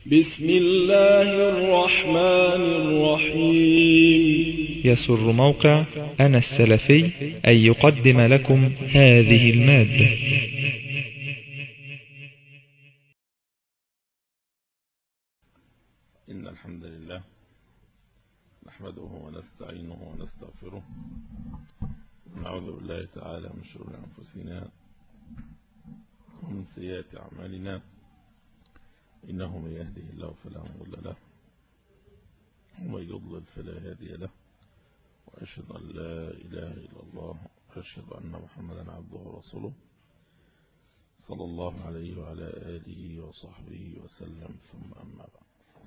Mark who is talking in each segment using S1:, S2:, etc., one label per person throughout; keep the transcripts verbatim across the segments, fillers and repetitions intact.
S1: بسم الله الرحمن الرحيم.
S2: يسر موقع أنا السلفي أن يقدم لكم هذه المادة.
S3: إن الحمد لله نحمده ونستعينه ونستغفره، ونعوذ بالله تعالى من شرور أنفسنا ومن سيئات أعمالنا، إنه من يهده الله فلا مضل له ومن يضلل فلا هادي له، وأشهد أن لا إله إلا الله وأشهد أن محمدا عبده ورسوله صلى الله عليه وعلى آله وصحبه وسلم، ثم أما بعد.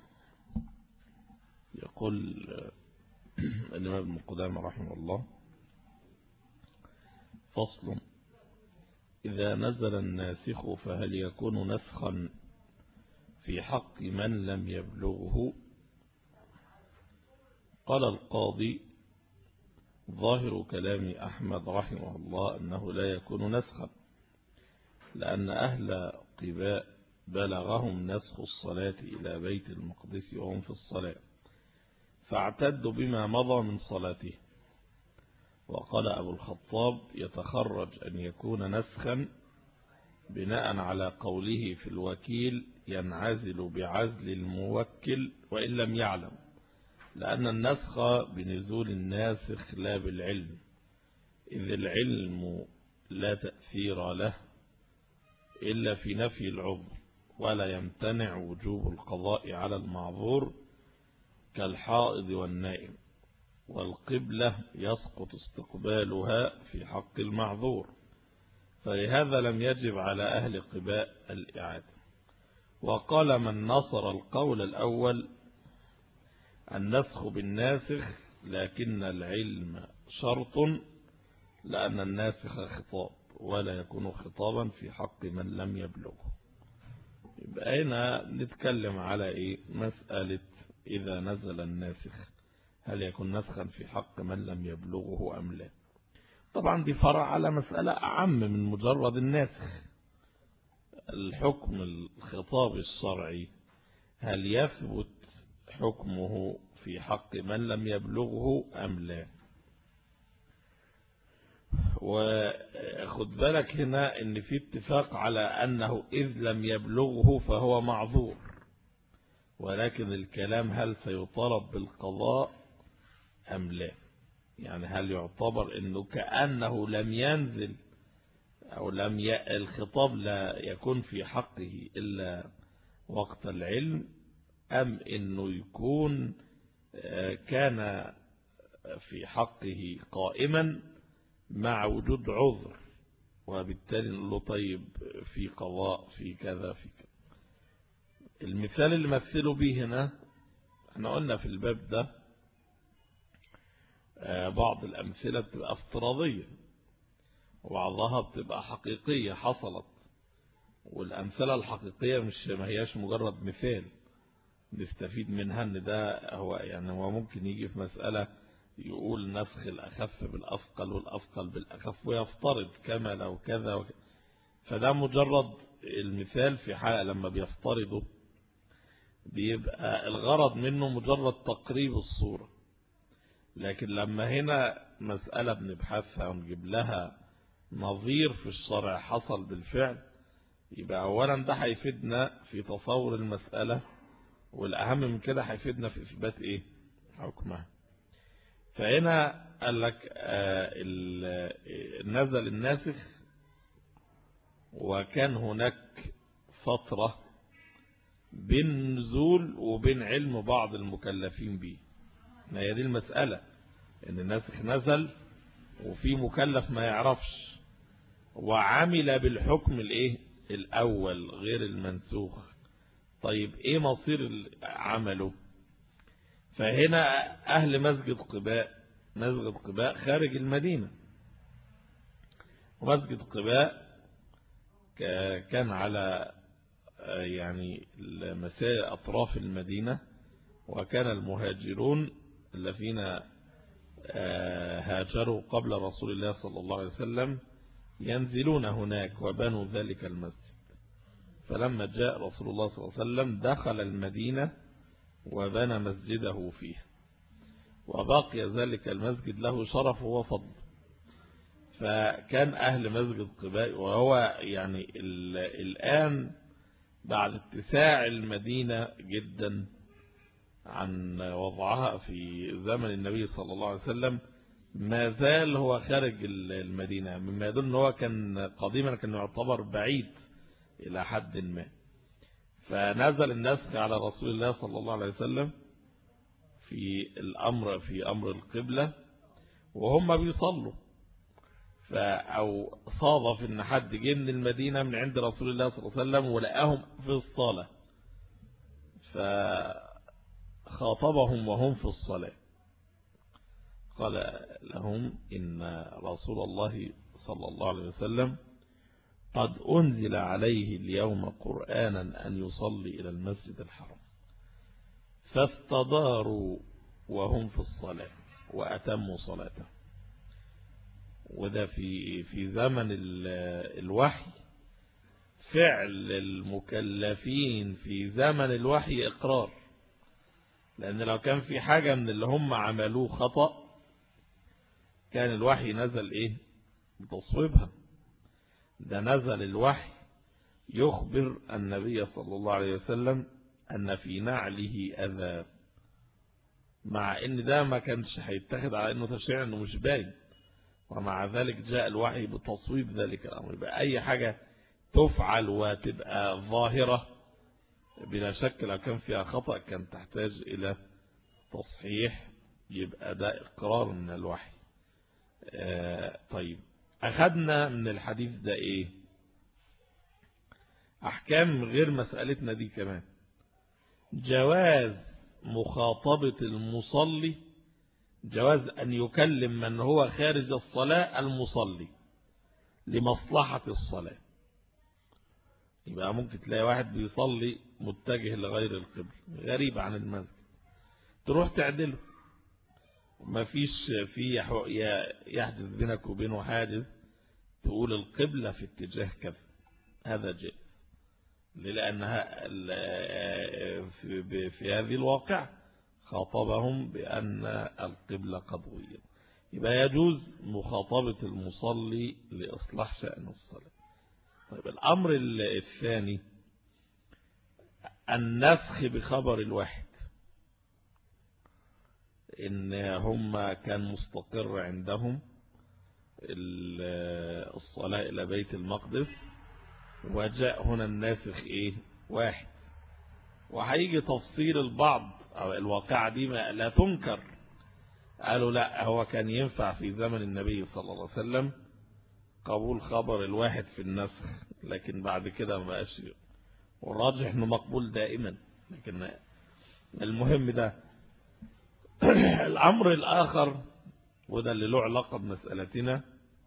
S3: يقول الإمام ابن قدامة رحمه الله: فصل: إذا نزل الناسخ فهل يكون نسخا في حق من لم يبلغه؟ قال القاضي: ظاهر كلام أحمد رحمه الله أنه لا يكون نسخا، لأن أهل قباء بلغهم نسخ الصلاة إلى بيت المقدس وهم في الصلاة، فاعتدوا بما مضى من صلاته. وقال أبو الخطاب: يتخرج أن يكون نسخا بناء على قوله في الوكيل: ينعزل بعزل الموكل وإن لم يعلم، لأن النسخ بنزول الناسخ لا بالعلم، إذ العلم لا تأثير له إلا في نفي العذر، ولا يمتنع وجوب القضاء على المعذور كالحائض والنائم، والقبلة يسقط استقبالها في حق المعذور، فلهذا لم يجب على أهل قباء الإعادة. وقال من نصر القول الأول: النسخ بالناسخ، لكن العلم شرط، لأن الناسخ خطاب ولا يكون خطابا في حق من لم يبلغه. يبقى هنا نتكلم على إيه؟ مسألة إذا نزل الناسخ هل يكون نسخا في حق من لم يبلغه أم لا؟ طبعا دي فرع على مسألة أعم من مجرد الناسخ. الحكم الخطاب الشرعي هل يثبت حكمه في حق من لم يبلغه أم لا؟ وخد بالك هنا ان في اتفاق على أنه إذ لم يبلغه فهو معذور، ولكن الكلام هل سيطالب بالقضاء أم لا؟ يعني هل يعتبر أنه كأنه لم ينزل أو لم ي... الخطاب لا يكون في حقه إلا وقت العلم، أم أنه يكون كان في حقه قائما مع وجود عذر، وبالتالي نقول له طيب في قضاء في كذا في كذا. المثال اللي مثله به هنا، احنا قلنا في الباب ده بعض الأمثلة بتبقى افتراضية وبعضها بتبقى حقيقية حصلت، والأمثلة الحقيقية مش ما هياش مجرد مثال نستفيد منها ان ده هو، يعني هو ممكن يجي في مسألة يقول نسخ الأخف بالأثقل والأثقل بالأخف ويفترض كما لو كذا وكذا، فده مجرد المثال في حالة لما بيفترضه بيبقى الغرض منه مجرد تقريب الصورة. لكن لما هنا مسألة بنبحثها ونجيب لها نظير في الشرع حصل بالفعل، يبقى أولا ده هيفيدنا في تصور المسألة، والأهم من كده هيفيدنا في إثبات إيه؟ حكمها. فهنا قال لك نزل الناسخ وكان هناك فترة بين نزول وبين علم بعض المكلفين به. ما هي دي المسألة، ان الناسخ نزل وفي مكلف ما يعرفش وعمل بالحكم الايه الاول غير المنسوخ. طيب ايه مصير عمله؟ فهنا اهل مسجد قباء، مسجد قباء خارج المدينة، ومسجد قباء كان على يعني مساء أطراف المدينة، وكان المهاجرون الذين هاجروا قبل رسول الله صلى الله عليه وسلم ينزلون هناك وبنوا ذلك المسجد. فلما جاء رسول الله صلى الله عليه وسلم دخل المدينة وبنى مسجده فيه، وبقي ذلك المسجد له شرف وفضل. فكان أهل مسجد قباء، وهو يعني الآن بعد اتساع المدينة جدا عن وضعها في زمن النبي صلى الله عليه وسلم، ما زال هو خارج المدينة، مما يدل أنه هو كان قديما كان يعتبر بعيد إلى حد ما. فنزل النسخ على رسول الله صلى الله عليه وسلم في الأمر في أمر القبلة وهم بيصلوا، أو صادف إن حد جه من المدينة من عند رسول الله صلى الله عليه وسلم ولقاهم في الصلاة، فخاطبهم وهم في الصلاة، قال لهم إن رسول الله صلى الله عليه وسلم قد أنزل عليه اليوم قرآنا أن يصلي إلى المسجد الحرام، فاستداروا وهم في الصلاة وأتموا صلاته. وده في في زمن الوحي، فعل المكلفين في زمن الوحي إقرار، لأن لو كان في حاجة من اللي هم عملوه خطأ كان الوحي نزل إيه بتصويبها. ده نزل الوحي يخبر النبي صلى الله عليه وسلم أن في نعله أذى، مع إن ده ما كانش هيتخذ على إنه تشريع، إنه مش باين، ومع ذلك جاء الوحي بتصويب ذلك الأمر. يبقى أي حاجة تفعل وتبقى ظاهرة بلا شك لو كان فيها خطأ كان تحتاج إلى تصحيح، يبقى ده إقرار من الوحي. آه طيب، أخذنا من الحديث ده إيه؟ أحكام غير مسألتنا دي كمان. جواز مخاطبة المصلي، جواز أن يكلم من هو خارج الصلاة المصلي لمصلحة الصلاة. يبقى ممكن تلاقي واحد بيصلي متجه لغير القبل غريب عن المسجد، تروح تعدله، ما فيش في يحدث بينك وبينه حاجز، تقول القبلة في اتجاه كذا، هذا جائز، لأنها في هذه الواقع خاطبهم بأن القبلة قد غيرت. يبقى يجوز مخاطبة المصلي لإصلاح شأن الصلاة. طيب، الأمر الثاني النسخ بخبر الواحد، إن هم كان مستقر عندهم الصلاة إلى بيت المقدس، وجاء هنا الناسخ إيه واحد، وهيجي تفصيل البعض أو الواقعة دي ما لا تنكر. قالوا لا، هو كان ينفع في زمن النبي صلى الله عليه وسلم قبول خبر الواحد في النسخ، لكن بعد كده ما بقاش، والراجح انه مقبول دائما. لكن المهم ده الأمر الآخر، وده اللي له علاقة بمسألتنا،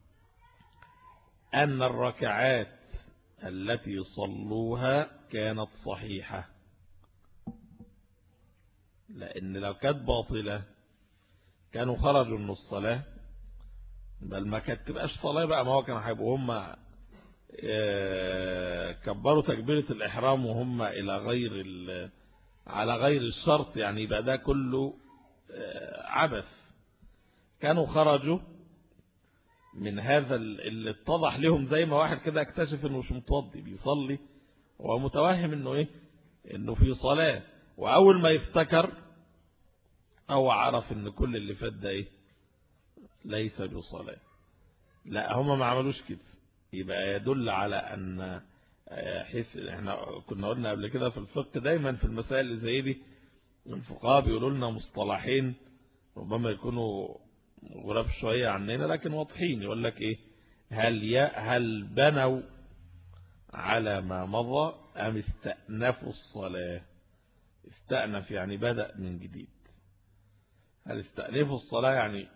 S3: أن الركعات التي صلوها كانت صحيحة، لأن لو كانت باطلة كانوا خرجوا من الصلاة، بل ما كانت تبقاش صلاة بقى، ما هو كانوا هيبقوا هم كبروا تكبيرة الإحرام وهم إلى غير على غير الشرط، يعني يبقى ده كله عبث. كانوا خرجوا من هذا اللي اتضح لهم، زي ما واحد كده اكتشف انه مش متوضي بيصلي وهو متوهم انه ايه انه في صلاة، واول ما يفتكر او عرف ان كل اللي فات ده ايه ليس بصلاة. لا، هم ما عملوش كده. يبقى يدل على ان حس احنا كنا قلنا قبل كده في الفقه دايما في المسائل اللي زي دي الفقهاء بيقولوا لنا مصطلحين ربما يكونوا غراب شوية عننا لكن واضحين. يقول لك ايه، هل يا هل بنوا على ما مضى ام استأنفوا الصلاة؟ استأنف يعني بدأ من جديد. هل استأنفوا الصلاة يعني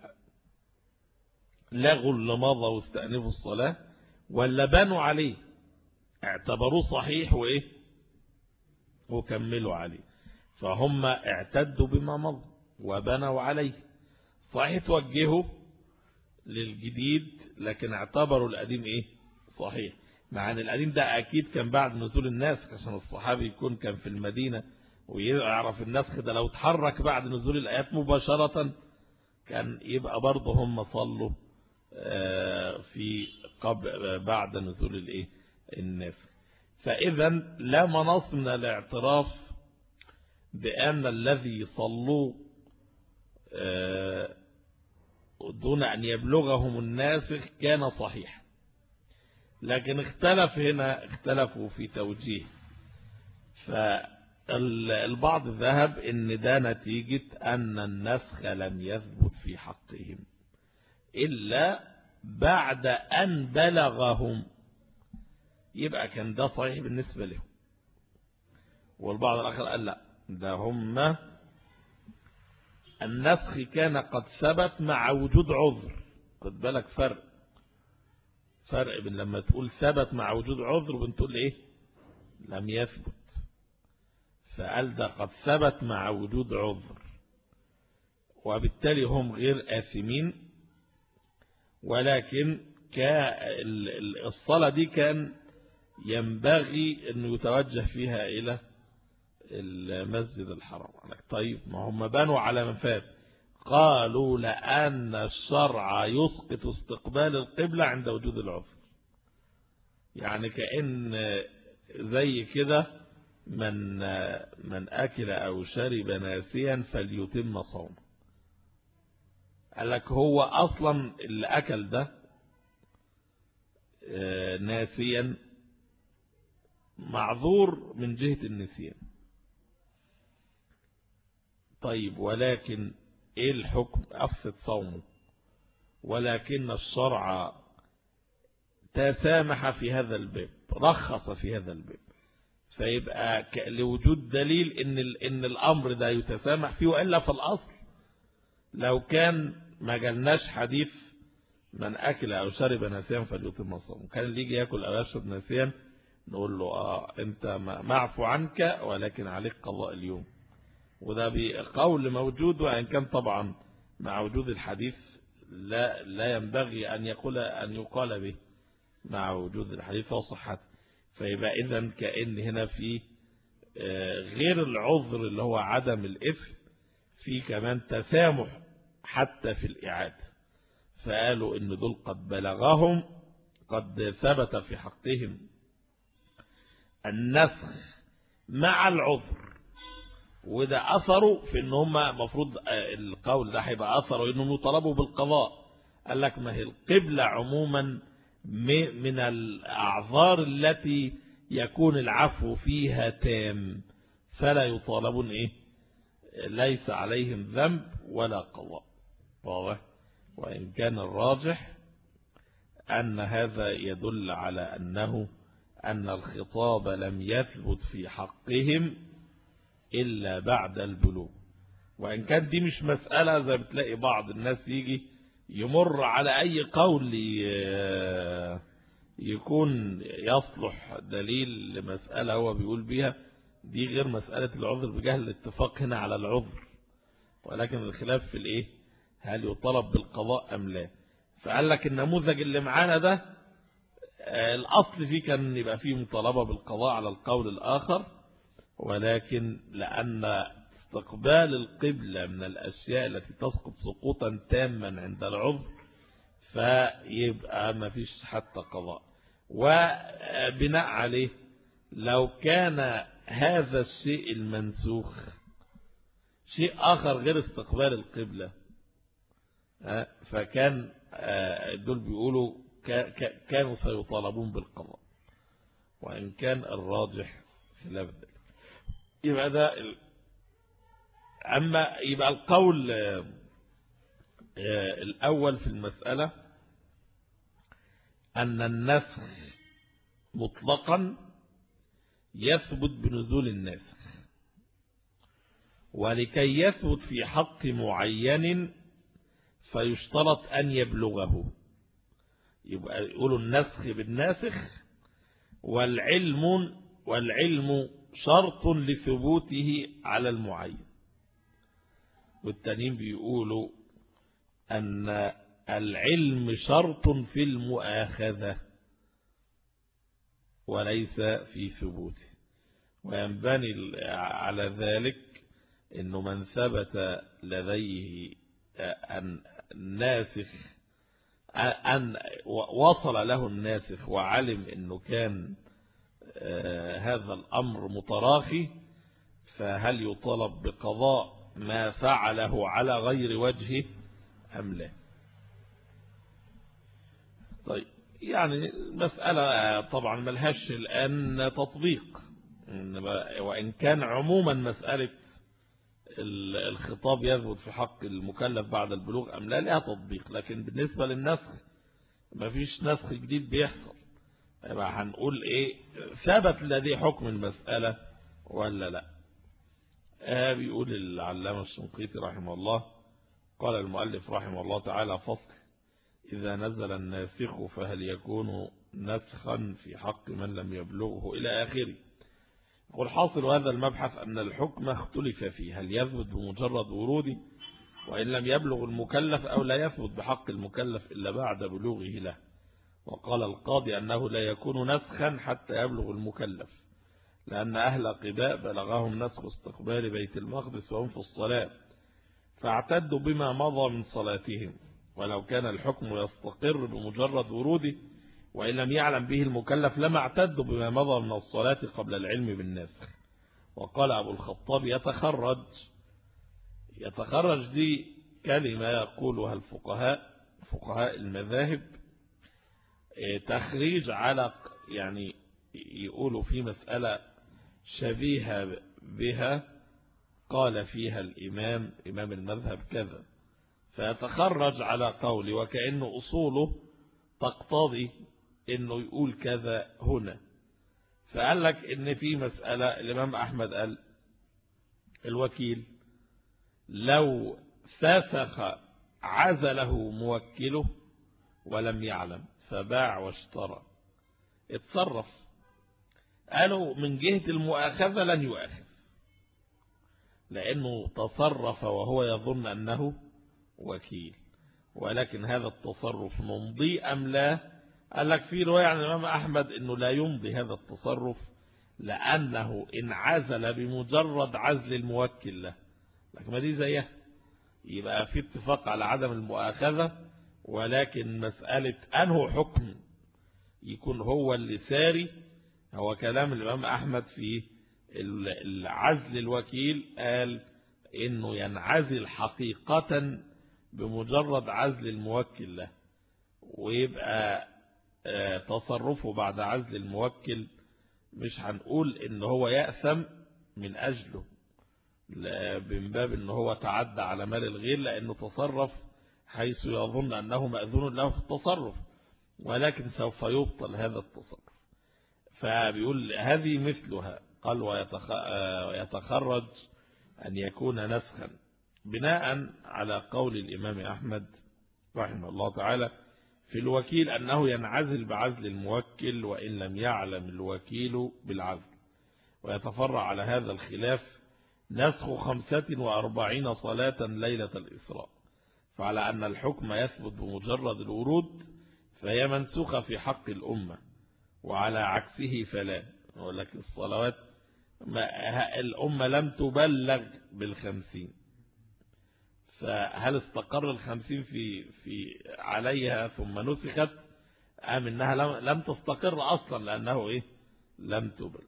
S3: لغوا اللي مضى واستأنفوا الصلاة، ولا بنوا عليه اعتبروه صحيح وايه وكملوا عليه؟ فهم اعتدوا بما مضى وبنوا عليه، صحيح توجهوا للجديد لكن اعتبروا القديم ايه صحيح. مع أن القديم ده أكيد كان بعد نزول الناسخ، عشان الصحابي يكون كان في المدينة ويعرف النسخ ده. لو اتحرك بعد نزول الآيات مباشرة كان يبقى برضه هم صلوا في قبل بعد نزول الايه الناسخ. فإذا لا مناص من الاعتراف بأن الذي صلوا دون أن يبلغهم الناسخ كان صحيح، لكن اختلف هنا اختلفوا في توجيه. فالبعض ذهب ان ده نتيجة أن النسخ لم يثبت في حقهم إلا بعد أن بلغهم، يبقى كان ده صحيح بالنسبة لهم. والبعض الآخر قال لا، ده هم النسخ كان قد ثبت مع وجود عذر. قد بالك فرق فرق بين لما تقول ثبت مع وجود عذر وبين تقول ايه لم يثبت. فقال ده قد ثبت مع وجود عذر، وبالتالي هم غير آثمين، ولكن الصلاة دي كان ينبغي أن يتوجه فيها إلى المسجد الحرام. طيب ما هم بنوا على مفاد، قالوا لأن الشرع يسقط استقبال القبلة عند وجود العذر. يعني كأن زي كده من من أكل أو شرب ناسيا فليتم صومه. قال لك هو أصلا اللي أكل ده ناسيا معذور من جهة النسيان. طيب ولكن ايه الحكم؟ أفسد صومه، ولكن الشرع تسامح في هذا الباب، رخص في هذا الباب. فيبقى لوجود دليل ان ان الامر ده يتسامح فيه، والا في الاصل لو كان ما جالناش حديث من اكل او شرب ناسيا فليتم صومه، كان اللي يجي ياكل او يشرب ناسيا نقول له اه انت معفو عنك ولكن عليك قضاء اليوم. وده بقول موجود، وان كان طبعا مع وجود الحديث لا لا ينبغي ان يقول ان يقال به مع وجود الحديث وصحته. فيبقى اذا كأن هنا في غير العذر اللي هو عدم الإثم، في كمان تسامح حتى في الإعادة. فقالوا ان دول قد بلغهم، قد ثبت في حقهم النسخ مع العذر، وده أثره في ان هم مفروض القول ده هيبقى أثره انهم يطالبوا بالقضاء. قال لك ما هي القبلة عموما من الأعذار التي يكون العفو فيها تام، فلا يطالبون إيه ليس عليهم ذنب ولا قضاء. واضح؟ وإن كان الراجح أن هذا يدل على أنه أن الخطاب لم يثبت في حقهم إلا بعد البلوغ. وإن كان دي مش مسألة زي بتلاقي بعض الناس يجي يمر على أي قول يكون يصلح دليل لمسألة هو بيقول بيها، دي غير مسألة العذر بجهل. الاتفاق هنا على العذر، ولكن الخلاف في الإيه هل يطلب بالقضاء أم لا. فقال لك النموذج اللي معانا ده الأصل فيه كان يبقى فيه مطالبة بالقضاء على القول الآخر، ولكن لأن استقبال القبلة من الأشياء التي تسقط سقوطا تاما عند العذر، فيبقى ما فيش حتى قضاء. وبناء عليه لو كان هذا الشيء المنسوخ شيء آخر غير استقبال القبلة، فكان دول بيقولوا كانوا سيطالبون بالقضاء، وإن كان الراجح خلاف ذلك. يبقى ده أما يبقى القول الأول في المسألة أن النسخ مطلقا يثبت بنزول الناسخ، ولكي يثبت في حق معين فيشترط أن يبلغه. يبقى يقولوا النسخ بالناسخ، والعلم والعلم شرط لثبوته على المعين. والتانيين بيقولوا أن العلم شرط في المؤاخذة، وليس في ثبوته. وينبني على ذلك أنه من ثبت لديه أن الناسخ أن وصل له الناسخ وعلم أنه كان هذا الأمر متراخي، فهل يطالب بقضاء ما فعله على غير وجهه أم لا؟ طيب يعني مسألة طبعا ملهاش الآن تطبيق، وإن كان عموما مسألة الخطاب يثبت في حق المكلف بعد البلوغ أم لا لها تطبيق، لكن بالنسبة للنسخ ما فيش نسخ جديد بيحصل. يبقى هنقول إيه؟ ثبت لديه حكم المسألة ولا لا؟ آه بيقول العلامة الشنقيطي رحمه الله، قال المؤلف رحمه الله تعالى: فصل: إذا نزل الناسخ فهل يكون نسخا في حق من لم يبلغه إلى آخره. يقول: حاصل هذا المبحث أن الحكم اختلف فيه، هل يثبت بمجرد وروده وإن لم يبلغ المكلف، أو لا يثبت بحق المكلف إلا بعد بلوغه له. وقال القاضي أنه لا يكون نسخا حتى يبلغ المكلف، لأن أهل قباء بلغهم نسخ استقبال بيت المقدس وهم في الصلاة، فاعتدوا بما مضى من صلاتهم، ولو كان الحكم يستقر بمجرد وروده وإن لم يعلم به المكلف لما اعتدوا بما مضى من الصلاة قبل العلم بالنسخ. وقال أبو الخطاب: يتخرج. يتخرج دي كلمة يقولها الفقهاء فقهاء المذاهب تخريج على، يعني يقولوا في مسألة شبيهة بها قال فيها الإمام إمام المذهب كذا، فيتخرج على قولي وكأنه أصوله تقتضي إنه يقول كذا هنا. فقال لك إن في مسألة الإمام أحمد قال الوكيل لو فسخ عزله موكله ولم يعلم فباع واشترى اتصرف، قالوا من جهة المؤاخذة لن يؤاخذ لأنه تصرف وهو يظن أنه وكيل، ولكن هذا التصرف ممضي أم لا؟ قال لك في رواية عن الإمام أحمد أنه لا يمضي هذا التصرف لأنه إن عزل بمجرد عزل الموكل له، لكن ما دي زيها، يبقى في اتفاق على عدم المؤاخذة، ولكن مسألة أنه حكم يكون هو اللي ساري هو كلام الإمام أحمد في العزل الوكيل، قال إنه ينعزل حقيقة بمجرد عزل الموكل له، ويبقى تصرفه بعد عزل الموكل مش هنقول إن هو يأثم من أجله من باب إن هو تعدى على مال الغير، لأنه تصرف حيث يظن أنه مأذون له في التصرف، ولكن سوف يبطل هذا التصرف. فبيقول هذه مثلها، قال ويتخرج أن يكون نسخا بناء على قول الإمام أحمد رحمه الله تعالى في الوكيل أنه ينعزل بعزل الموكل وإن لم يعلم الوكيل بالعزل. ويتفرع على هذا الخلاف نسخ خمسة وأربعين صلاة ليلة الإسراء، فعلى أن الحكم يثبت بمجرد الورود فهي منسوخة في حق الأمة، وعلى عكسه فلا. ولكن الصلوات الأمة لم تبلغ بالخمسين، فهل استقر الخمسين في في عليها ثم نسخت أم إنها لم تستقر أصلا لأنه إيه لم تبلغ؟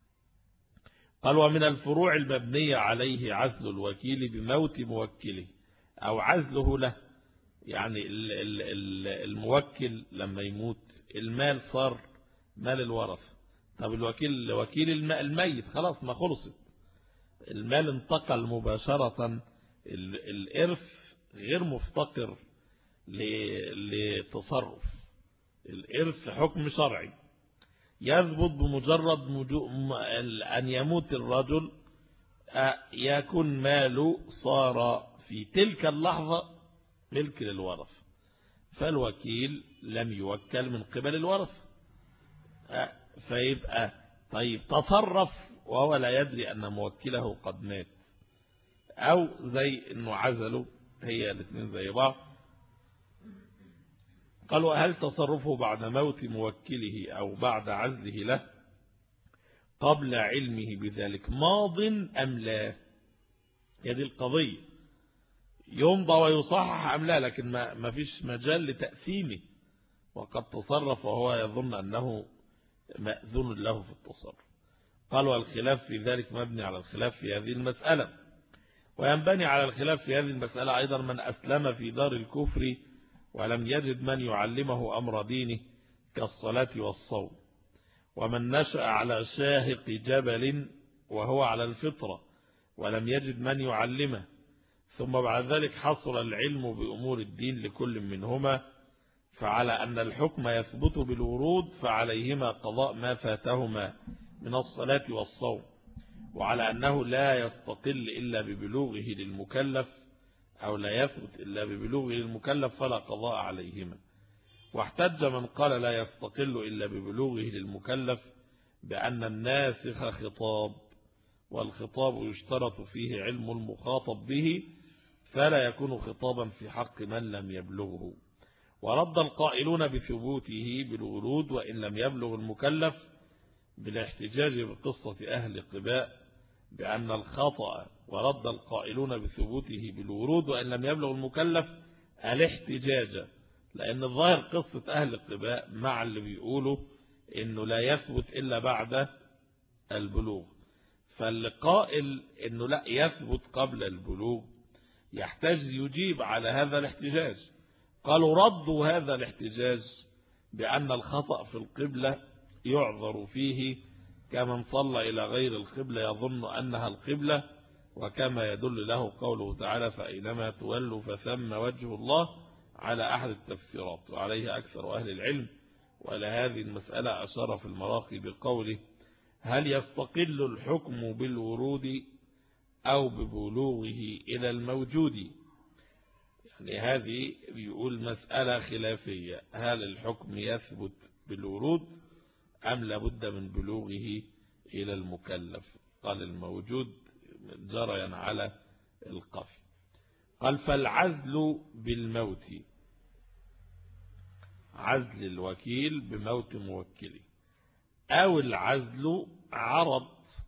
S3: قال ومن الفروع المبنية عليه عزل الوكيل بموت موكله أو عزله له، يعني الموكل لما يموت المال صار مال الورث، طب الوكيل وكيل الميت خلاص ما خلصت، المال انتقل مباشرة، الإرث غير مفتقر لتصرف، الإرث حكم شرعي يثبت بمجرد أن يموت الرجل يكون ماله صار في تلك اللحظة ملك للورث، فالوكيل لم يوكل من قبل الورث، فيبقى طيب تصرف وهو لا يدري أن موكله قد مات، أو زي أنه عزله، هي الاثنين زي بعض. قالوا هل تصرفه بعد موت موكله أو بعد عزله له قبل علمه بذلك ماض أم لا؟ هذه القضية، يمضى ويصحح أم لا، لكن ما ما فيش مجال لتأثيمه، وقد تصرف وهو يظن أنه مأذون له في التصرف. قال والخلاف في ذلك مبني على الخلاف في هذه المسألة، وينبني على الخلاف في هذه المسألة أيضا من أسلم في دار الكفر ولم يجد من يعلمه أمر دينه كالصلاة والصوم، ومن نشأ على شاهق جبل وهو على الفطرة ولم يجد من يعلمه، ثم بعد ذلك حصل العلم بأمور الدين لكل منهما، فعلى أن الحكم يثبت بالورود فعليهما قضاء ما فاتهما من الصلاة والصوم، وعلى أنه لا يستقل إلا ببلوغه للمكلف أو لا يثبت إلا ببلوغه للمكلف فلا قضاء عليهما. واحتج من قال لا يستقل إلا ببلوغه للمكلف بأن الناسخ خطاب، والخطاب يشترط فيه علم المخاطب به فلا يكون خطابا في حق من لم يبلغه. ورد القائلون بثبوته بالورود وإن لم يبلغ المكلف بالاحتجاج بقصة أهل قباء بأن الخطأ، ورد القائلون بثبوته بالورود وإن لم يبلغ المكلف الاحتجاج، لأن الظاهر قصة أهل قباء مع اللي بيقولوا إنه لا يثبت إلا بعد البلوغ، فالقائل إنه لا يثبت قبل البلوغ يحتاج يجيب على هذا الاحتجاج. قالوا ردوا هذا الاحتجاج بأن الخطأ في القبلة يعذر فيه كمن صلى إلى غير القبلة يظن أنها القبلة، وكما يدل له قوله تعالى فأينما تولوا فثم وجه الله على أحد التفسيرات، وعليه أكثر أهل العلم. ولهذه المسألة أشار في المراقي بقوله هل يستقل الحكم بالورود أو ببلوغه إلى الموجود؟ يعني هذه بيقول مسألة خلافية، هل الحكم يثبت بالورود أم لابد من بلوغه إلى المكلف؟ قال الموجود جريا على القف. قال فالعزل بالموت، عزل الوكيل بموت موكله، أو العزل عرض،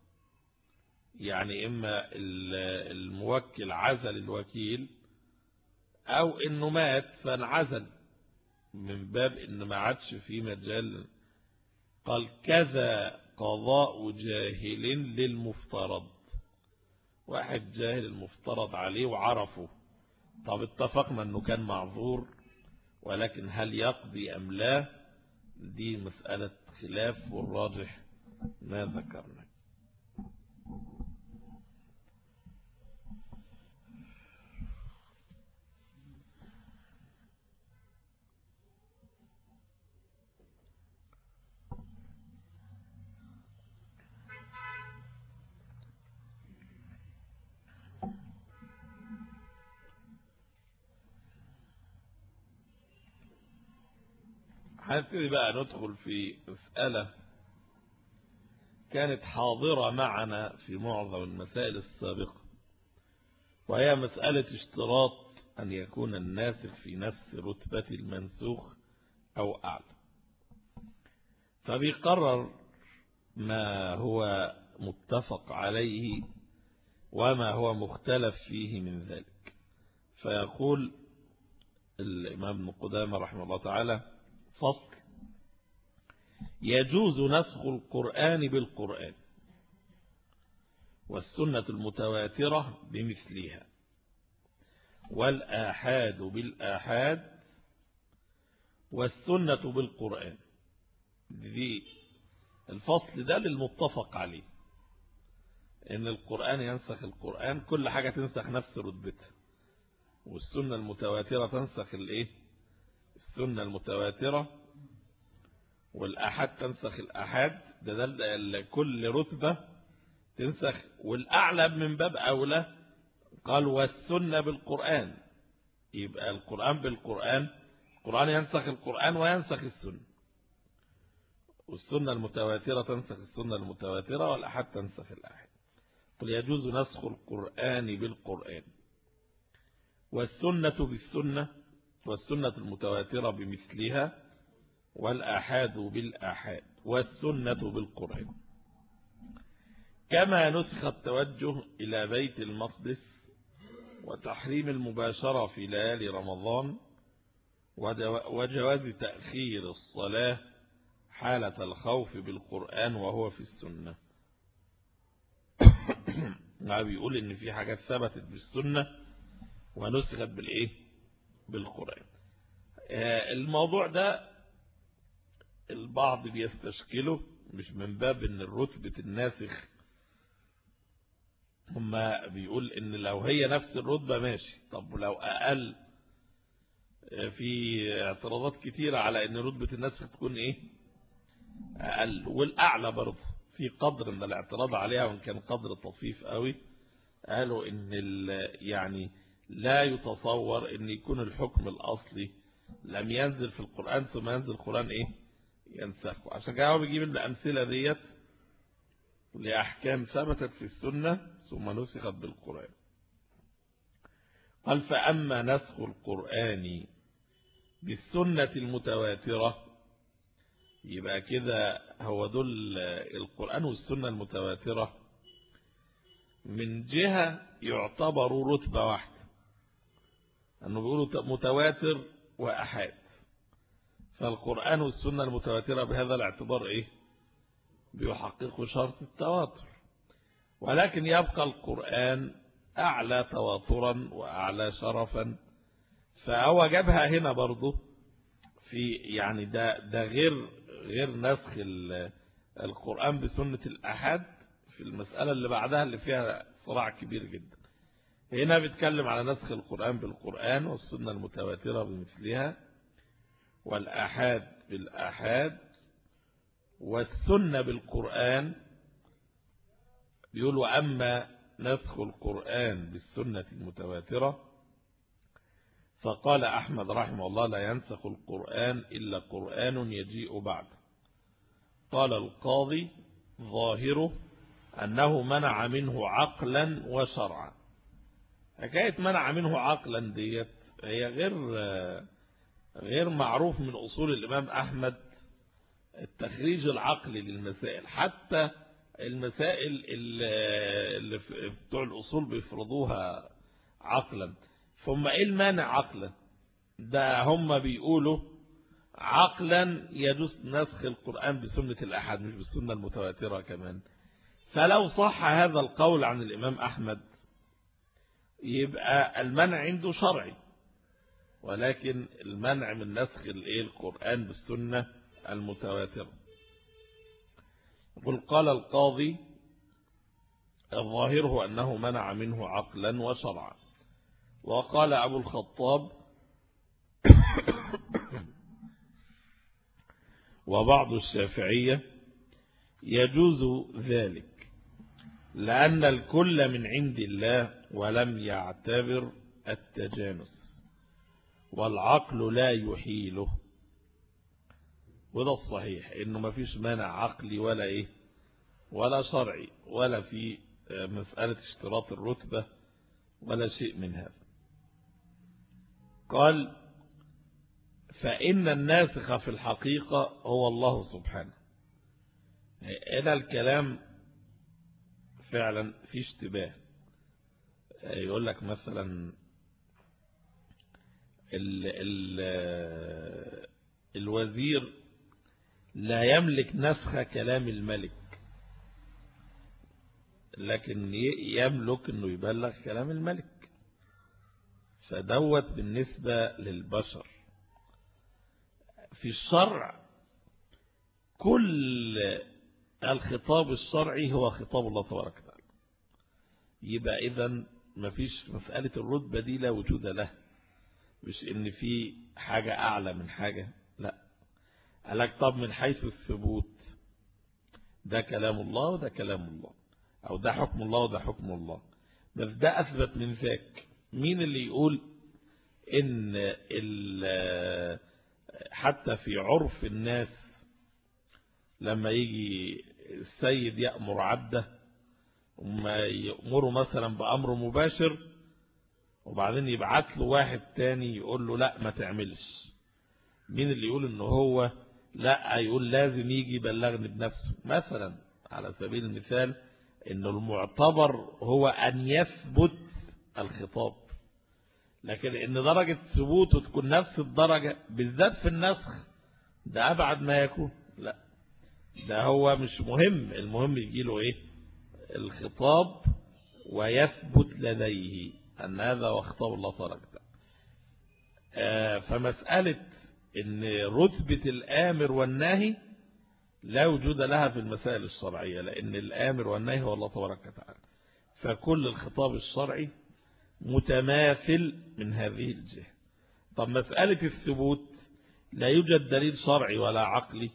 S3: يعني إما الموكل عزل الوكيل أو إنه مات فانعزل من باب إن ما عادش في مجال. قال كذا قضاء جاهل للمفترض، واحد جاهل المفترض عليه وعرفه، طب اتفقنا انه كان معذور، ولكن هل يقضي ام لا؟ دي مسألة خلاف، والراجح ما ذكرنا. هنبتدي بقى ندخل في مسألة كانت حاضرة معنا في معظم المسائل السابقة، وهي مسألة اشتراط أن يكون الناسخ في نفس رتبة المنسوخ أو أعلى. فبيقرر ما هو متفق عليه وما هو مختلف فيه من ذلك. فيقول الإمام ابن قدامة رحمه الله تعالى فصل: يجوز نسخ القرآن بالقرآن والسنة المتواترة بمثلها والآحاد بالآحاد والسنة بالقرآن. دي الفصل ده للمتفق عليه، ان القرآن ينسخ القرآن، كل حاجة تنسخ نفس رتبتها، والسنة المتواترة تنسخ الايه السنة المتواترة، والآحاد تنسخ الآحاد، ده ده كل رتبة تنسخ، والأعلى من باب أولى قال والسنة بالقرآن، يبقى القرآن بالقرآن، القرآن ينسخ القرآن وينسخ السنة، والسنة المتواترة تنسخ السنة المتواترة، والآحاد تنسخ الآحاد. قل يجوز نسخ القرآن بالقرآن والسنة بالسنة والسنة المتواترة بمثلها والآحاد بالآحاد والسنة بالقرآن. كما نسخ التوجه إلى بيت المقدس وتحريم المباشرة في ليالي رمضان وجواز تأخير الصلاة حالة الخوف بالقرآن وهو في السنة. بيقول إن في حاجات ثبتت بالسنة ونسخت بالإيه؟ بالقرآن. الموضوع ده البعض بيستشكله، مش من باب إن الرتبة الناسخ، هما بيقول إن لو هي نفس الرتبة ماشي، طب ولو أقل؟ في اعتراضات كتيرة على إن رتبة الناسخ تكون إيه؟ أقل، والأعلى برضه في قدر من الاعتراض عليها، وإن كان قدر طفيف قوي. قالوا إن يعني لا يتصور إن يكون الحكم الأصلي لم ينزل في القرآن ثم ينزل القرآن إيه؟ ينسخه. عشان كده هو بيجيب الأمثلة ديت لأحكام ثبتت في السنة ثم نسخت بالقرآن. قال فأما نسخ القرآن بالسنة المتواترة، يبقى كده هو دول القرآن والسنة المتواترة من جهة يعتبروا رتبة واحدة، أنه بيقولوا متواتر وأحاد، فالقرآن والسنة المتواترة بهذا الاعتبار إيه؟ بيحققوا شرط التواتر، ولكن يبقى القرآن أعلى تواترا وأعلى شرفا، فهو جابها هنا برضو في يعني ده ده غير غير نسخ القرآن بسنة الأحاد في المسألة اللي بعدها اللي فيها صراع كبير جدا. هنا بيتكلم على نسخ القرآن بالقرآن والسنة المتواترة بمثلها والأحاد بالأحاد والسنة بالقرآن. بيقول وأما نسخ القرآن بالسنة المتواترة فقال أحمد رحمه الله لا ينسخ القرآن إلا قرآن يجيء بعد. قال القاضي ظاهره أنه منع منه عقلا وشرعا. حكاية منع منه عقلا ديت هي غير غير معروف من أصول الإمام أحمد التخريج العقلي للمسائل، حتى المسائل اللي بتوع الأصول بيفرضوها عقلا. ثم إيه المانع عقلا؟ ده هم بيقولوا عقلا يجوز نسخ القرآن بسنة الأحد مش بالسنة المتواترة كمان. فلو صح هذا القول عن الإمام أحمد يبقى المنع عنده شرعي، ولكن المنع من نسخ القرآن بالسنة المتواترة. يقول قال القاضي الظاهر هو أنه منع منه عقلا وشرعا. وقال أبو الخطاب وبعض الشافعية يجوز ذلك لأن الكل من عند الله ولم يعتبر التجانس والعقل لا يحيله. وده الصحيح إنه ما فيش مانع عقلي ولا إيه ولا شرعي ولا في مسألة اشتراط الرتبة ولا شيء من هذا. قال فإن الناسخ في الحقيقة هو الله سبحانه. هنا الكلام فعلا في اشتباه. يقول لك مثلا ال ال الوزير لا يملك نسخ كلام الملك، لكن يملك انه يبلغ كلام الملك. فدوت بالنسبة للبشر. في الشرع كل الخطاب الشرعي هو خطاب الله تبارك وتعالى. يبقى إذن مفيش مسألة الرتبة دي لا وجود له، مش ان في حاجة اعلى من حاجة، لا. قالك طب من حيث الثبوت ده كلام الله وده كلام الله، او ده حكم الله وده حكم الله، بس ده اثبت من ذاك. مين اللي يقول ان حتى في عرف الناس لما يجي السيد يأمر عبده وما يأمره مثلا بأمر مباشر وبعدين يبعت له واحد تاني يقول له لا ما تعملش، مين اللي يقول انه هو لا يقول لازم يجي يبلغني بنفسه؟ مثلا على سبيل المثال إنه المعتبر هو أن يثبت الخطاب، لكن إن درجة ثبوته تكون نفس الدرجة بالذات في النسخ ده أبعد ما يكون. لا، ده هو مش مهم، المهم يجيله إيه؟ الخطاب ويثبت لديه أن هذا هو خطاب الله تبارك وتعالى. آه فمسألة إن رتبة الآمر والناهي لا وجود لها في المسائل الشرعية، لأن الآمر والنهي هو الله تبارك وتعالى، فكل الخطاب الشرعي متماثل من هذه الجهة. طب مسألة الثبوت لا يوجد دليل شرعي ولا عقلي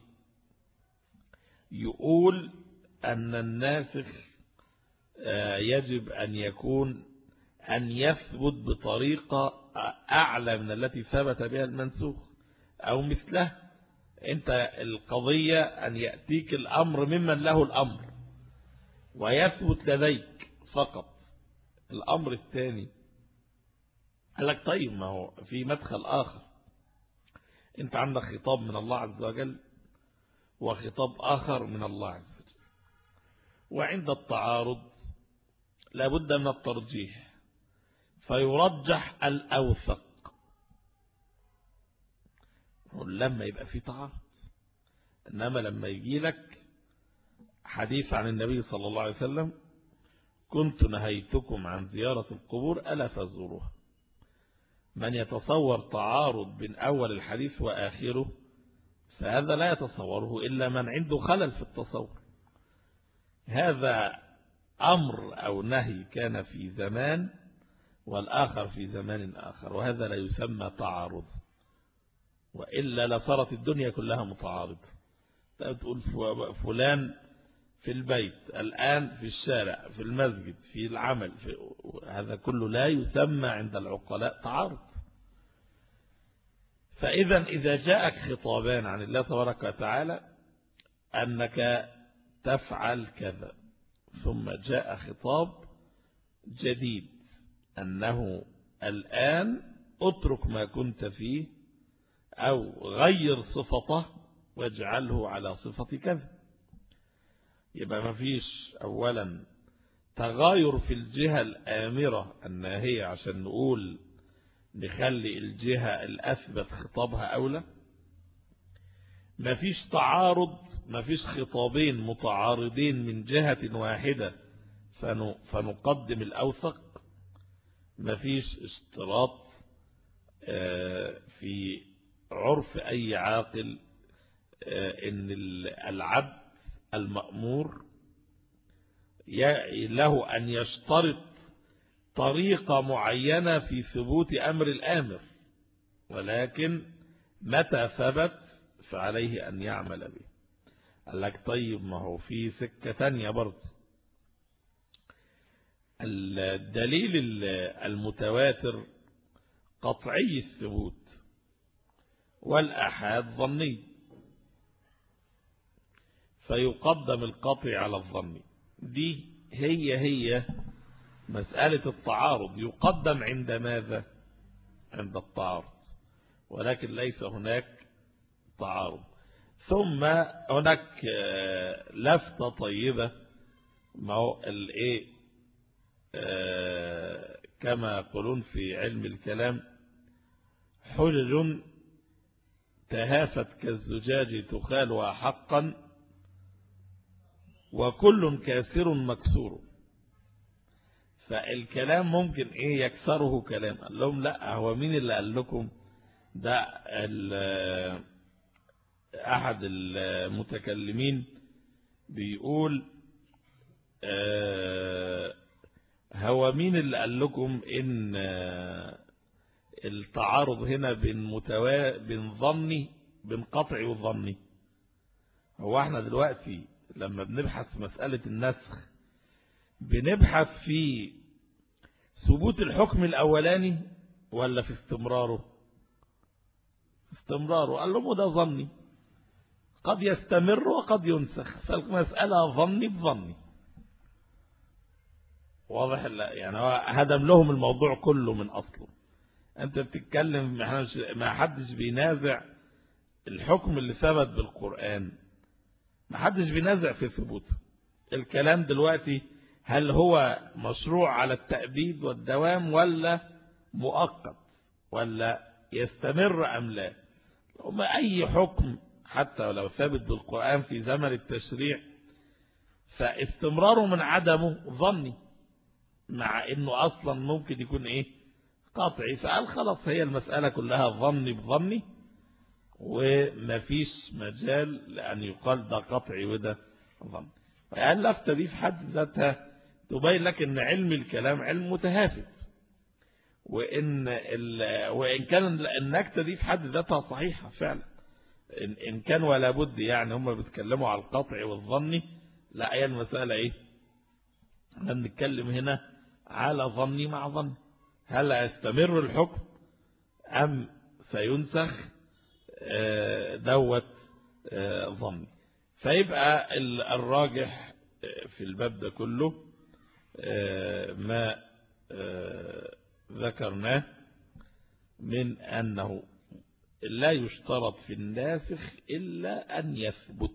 S3: يقول أن الناسخ يجب أن يكون أن يثبت بطريقة أعلى من التي ثبت بها المنسوخ أو مثله. أنت القضية أن يأتيك الأمر ممن له الأمر ويثبت لديك فقط. الأمر الثاني قال لك طيب ما هو في مدخل آخر، أنت عندك خطاب من الله عز وجل وخطاب آخر من الله عز وجل، وعند التعارض لابد من الترجيح فيرجح الأوثق. لما يبقى في تعارض، إنما لما يجي لك حديث عن النبي صلى الله عليه وسلم كنت نهيتكم عن زيارة القبور ألا فزوروها، من يتصور تعارض بين أول الحديث وآخره فهذا لا يتصوره إلا من عنده خلل في التصور. هذا أمر أو نهي كان في زمان والآخر في زمان آخر، وهذا لا يسمى تعارض، وإلا لصارت الدنيا كلها متعارضة. تقول فلان في البيت الآن في الشارع في المسجد في العمل في هذا كله لا يسمى عند العقلاء تعارض. فإذا إذا جاءك خطابان عن الله تبارك وتعالى أنك تفعل كذا، ثم جاء خطاب جديد أنه الآن اترك ما كنت فيه أو غير صفته واجعله على صفة كذا، يبقى ما فيش أولا تغاير في الجهة الآمرة الناهية عشان نقول نخلي الجهة الأثبت خطابها أولى. ما فيش تعارض، ما فيش خطابين متعارضين من جهة واحدة فنقدم الأوثق. ما فيش اشتراط في عرف أي عاقل إن العبد المأمور له أن يشترط طريقة معينة في ثبوت أمر الآمر، ولكن متى ثبت فعليه أن يعمل به. قال لك طيب ما هو في سكة تانية برضه. الدليل المتواتر قطعي الثبوت والآحاد ظني، فيقدم القطعي على الظني. دي هي هي مسألة التعارض، يقدم عند ماذا؟ عند التعارض، ولكن ليس هناك تعارض. ثم هناك لفتة طيبة، ما هو الايه كما يقولون في علم الكلام حجج تهافت كالزجاج تخالها حقا وكل كاسر مكسور. فالكلام ممكن ايه يكسره كلام. قال لهم لا، هو مين اللي قال لكم ده؟ احد المتكلمين بيقول هو مين اللي قال لكم ان التعارض هنا بين متوا... بين ظني بين قطعي وظني؟ هو احنا دلوقتي لما بنبحث في مسألة النسخ بنبحث في ثبوت الحكم الأولاني ولا في استمراره؟ استمراره. قال لهم ده ظني، قد يستمر وقد ينسخ، فالمسألة ظني بظني. واضح؟ يعني هو هدم لهم الموضوع كله من أصله. أنت بتتكلم، ما حدش بينازع الحكم اللي ثبت بالقرآن، ما حدش بينازع في ثبوته. الكلام دلوقتي هل هو مشروع على التأبيد والدوام ولا مؤقت ولا يستمر أم لا؟ وما أي حكم حتى ولو ثابت بالقرآن في زمن التشريع فاستمراره من عدمه ظني، مع انه اصلا ممكن يكون ايه قطعي. فقال خلاص هي المسألة كلها ظني بظني ومفيش مجال لأن يقال ده قطعي وده ظني. فقال لفتة دي في حد ذاتها تبين لك ان علم الكلام علم متهافت، وان وان كان النكتة دي في حد ذاتها صحيحة فعلا، ان كان ولا بد يعني هم بيتكلموا على القطع والظني. لا هي المسألة ايه؟ احنا بنتكلم هنا على ظني مع ظني، هل هيستمر الحكم ام سينسخ دوت ظني. فيبقى الراجح في الباب ده كله ما ذكرناه من أنه لا يشترط في الناسخ إلا أن يثبت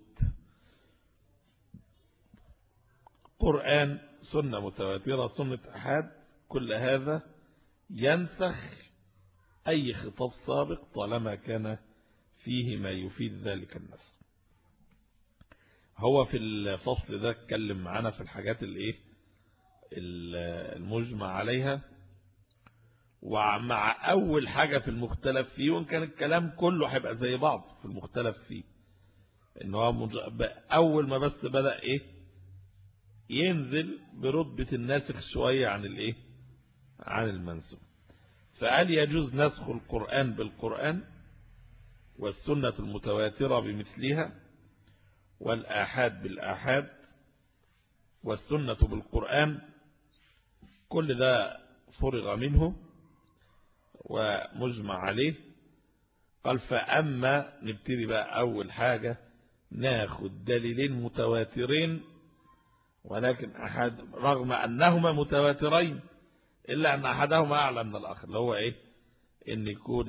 S3: قرآن سنة متواترة سنة أحد، كل هذا ينسخ أي خطاب سابق طالما كان فيه ما يفيد ذلك النسخ. هو في الفصل ده اتكلم معنا في الحاجات الايه المجمع عليها، ومع أول حاجة في المختلف فيه، وإن كان الكلام كله هيبقى زي بعض في المختلف فيه، إن هو أول ما بس بدأ إيه ينزل برتبة الناسخ شوية عن الإيه عن المنسوخ. فقال يجوز نسخ القرآن بالقرآن والسنة المتواترة بمثلها والآحاد بالآحاد والسنة بالقرآن، كل ده فرغ منه ومجمع عليه. قال فأما نبتدي بقى أول حاجة ناخد دليلين متواترين ولكن أحد رغم أنهما متواترين إلا أن أحدهما أعلى من الآخر، اللي هو إيه إن يكون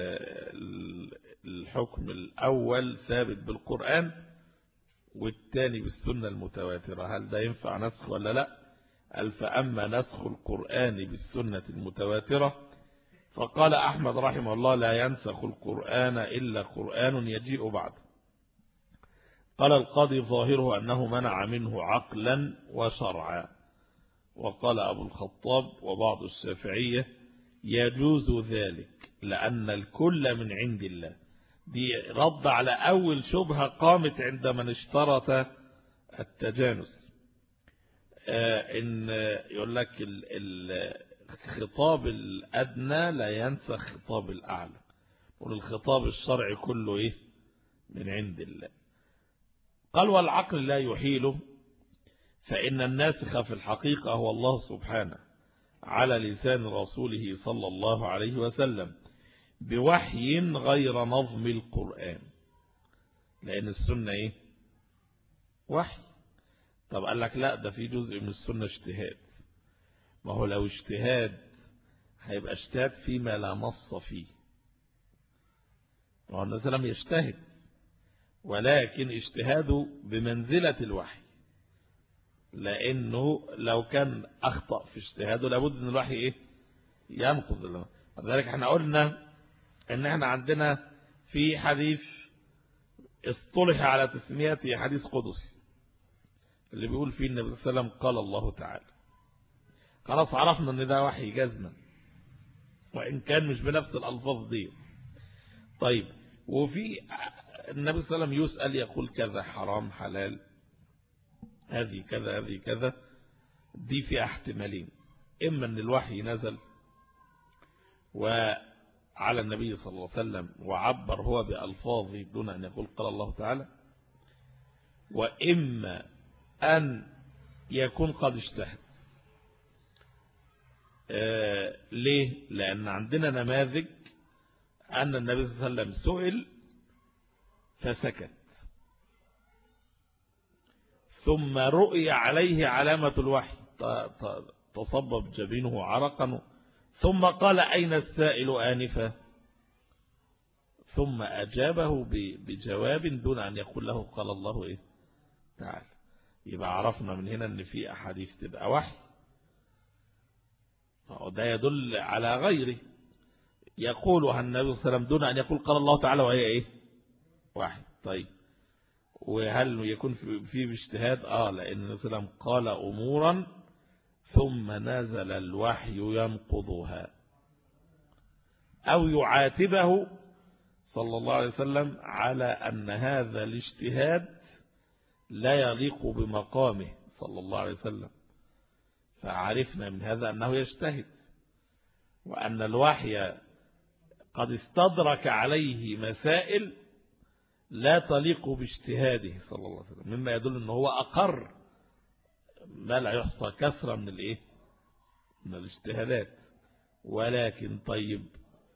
S3: الحكم الأول ثابت بالقرآن والثاني بالسنة المتواترة، هل ده ينفع نسخ ولا لا؟ قال فأما نسخ القرآن بالسنة المتواترة فقال أحمد رحمه الله لا ينسخ القرآن إلا قرآن يجيء بعده. قال القاضي ظاهره أنه منع منه عقلا وشرعا. وقال أبو الخطاب وبعض الشافعية يجوز ذلك لأن الكل من عند الله. دي رد على أول شبهة قامت عند من اشترط التجانس، آه إن يقول لك الخطاب الأدنى لا ينسخ خطاب الأعلى، والخطاب الشرعي كله إيه من عند الله. قال والعقل لا يحيله، فإن الناسخ في الحقيقة هو الله سبحانه على لسان رسوله صلى الله عليه وسلم بوحي غير نظم القرآن، لأن السنة إيه وحي. طب قال لك لا ده في جزء من السنة اجتهاد، ما هو لو اجتهاد هيبقى اجتهاد فيما لا نص فيه، ما هو النبي صلى الله عليه وسلم يجتهد ولكن اجتهاده بمنزلة الوحي، لأنه لو كان أخطأ في اجتهاده لابد أن الوحي إيه ينقض له. لذلك احنا قلنا ان احنا عندنا في حديث اصطلح على تسميته حديث قدسي اللي بيقول فيه النبي صلى الله عليه وسلم قال الله تعالى، خلاص عرفنا ان ده وحي جزما وان كان مش بنفس الالفاظ دي. طيب وفي النبي صلى الله عليه وسلم يسأل يقول كذا حرام حلال هذه كذا هذه كذا، دي في احتمالين، اما ان الوحي نزل وعلى النبي صلى الله عليه وسلم وعبر هو بألفاظه دون أن يقول قال الله تعالى، وإما أن يكون قد اجتهد. آه ليه؟ لأن عندنا نماذج أن النبي صلى الله عليه وسلم سئل فسكت ثم رؤي عليه علامة الوحي تصبب جبينه عرقا ثم قال أين السائل آنفا، ثم أجابه بجواب دون أن يقول له قال الله إيه تعالى. يبقى عرفنا من هنا ان في احاديث تبقى وحي، ده يدل على غيره يقولها النبي صلى الله عليه وسلم دون ان يقول قال الله تعالى وهي ايه وحي. طيب وهل يكون فيه باجتهاد؟ اه لان النبي صلى الله عليه وسلم قال امورا ثم نزل الوحي ينقضها، او يعاتبه صلى الله عليه وسلم على ان هذا الاجتهاد لا يليق بمقامه صلى الله عليه وسلم، فعرفنا من هذا انه يجتهد، وان الوحي قد استدرك عليه مسائل لا تليق باجتهاده صلى الله عليه وسلم، مما يدل انه هو اقر ما لا يحصى كثرة من الايه من الاجتهادات. ولكن طيب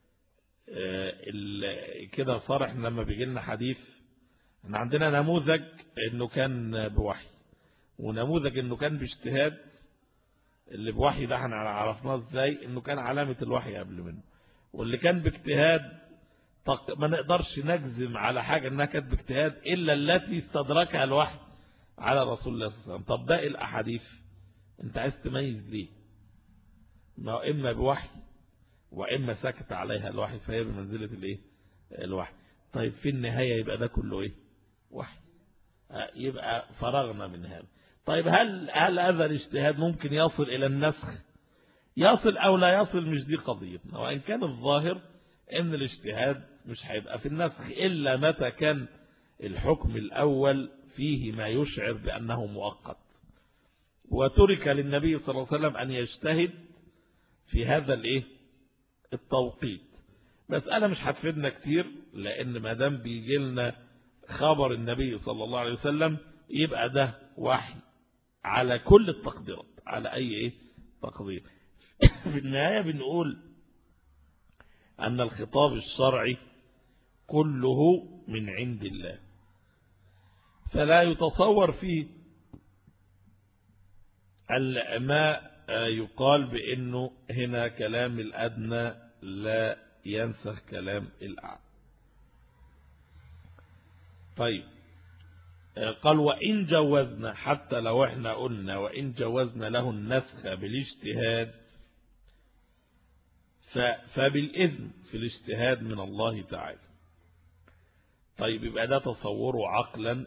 S3: كده صار احنا لما بيجي لنا حديث احنا عندنا نموذج انه كان بوحي ونموذج انه كان باجتهاد. اللي بوحي ده احنا عرفناه ازاي؟ انه كان علامة الوحي قبل منه، واللي كان باجتهاد ما نقدرش نجزم على حاجة انها كانت باجتهاد الا التي استدركها الوحي على رسول الله صلى الله عليه وسلم. طب باقي الاحاديث انت عايز تميز ليه؟ ما اما بوحي واما سكت عليها الوحي فهي بمنزلة الايه الوحي. طيب في النهاية يبقى ده كله ايه وحي، يبقى فرغنا من هذا. طيب هل هل هذا الاجتهاد ممكن يصل الى النسخ؟ يصل او لا يصل مش دي قضيتنا، وان كان الظاهر ان الاجتهاد مش هيبقى في النسخ الا متى كان الحكم الاول فيه ما يشعر بانه مؤقت، وترك للنبي صلى الله عليه وسلم ان يجتهد في هذا الايه التوقيت. مسألة مش هتفيدنا كتير، لان ما دام بيجي لنا خبر النبي صلى الله عليه وسلم يبقى ده وحي على كل التقديرات، على اي ايه تقدير. في النهاية بنقول ان الخطاب الشرعي كله من عند الله، فلا يتصور فيه ما يقال بانه هنا كلام الادنى لا ينسخ كلام الاعلى. طيب قال وإن جوزنا، حتى لو احنا قلنا وإن جوزنا له النسخ بالاجتهاد فبالإذن في الاجتهاد من الله تعالى. طيب يبقى ده تصوره عقلا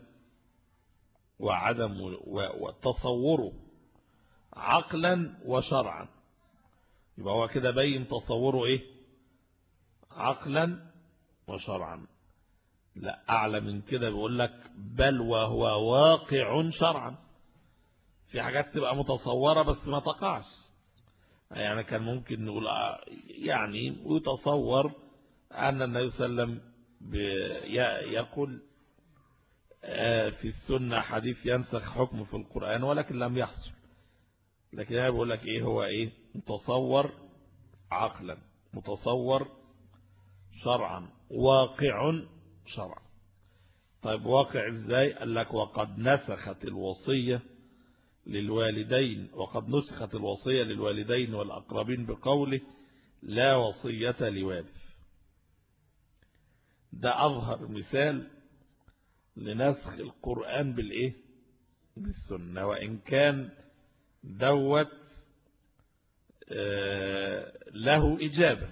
S3: وعدم وتصوره عقلا وشرعا، يبقى هو كده بين تصوره ايه عقلا وشرعا. لا أعلى من كده، بيقول لك بل وهو واقع شرعا. في حاجات تبقى متصورة بس ما تقعش، يعني كان ممكن نقول يعني ويتصور أن النبي صلى الله عليه وسلم يقول في السنة حديث ينسخ حكم في القرآن ولكن لم يحصل. لكن أنا بقول لك إيه هو إيه متصور عقلا متصور شرعا واقع شرعا. طيب واقع ازاي؟ قال لك وقد نسخت الوصية للوالدين وقد نسخت الوصية للوالدين والأقربين بقوله لا وصية لوارث. ده أظهر مثال لنسخ القرآن بالإيه بالسنة، وإن كان دوت له إجابة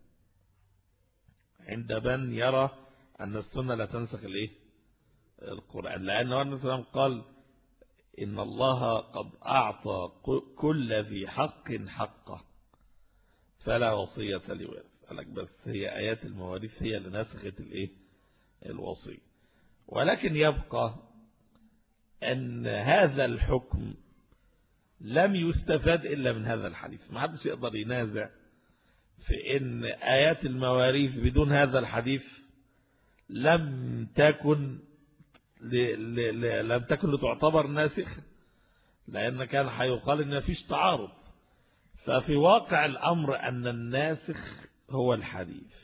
S3: عند من يرى أن السنة لا تنسخ الإيه القرآن، لأنه النبي صلى الله عليه وسلم قال إن الله قد أعطى كل ذي حق حقه فلا وصية لوارث. قال لك بس هي آيات المواريث هي اللي نسخت الإيه الوصية، ولكن يبقى أن هذا الحكم لم يستفاد إلا من هذا الحديث. ما حدش يقدر ينازع في أن آيات المواريث بدون هذا الحديث لم تكن ل... ل... ل... لم تكن لتعتبر ناسخة، لأن كان هيقال إن مفيش تعارض. ففي واقع الأمر أن الناسخ هو الحديث،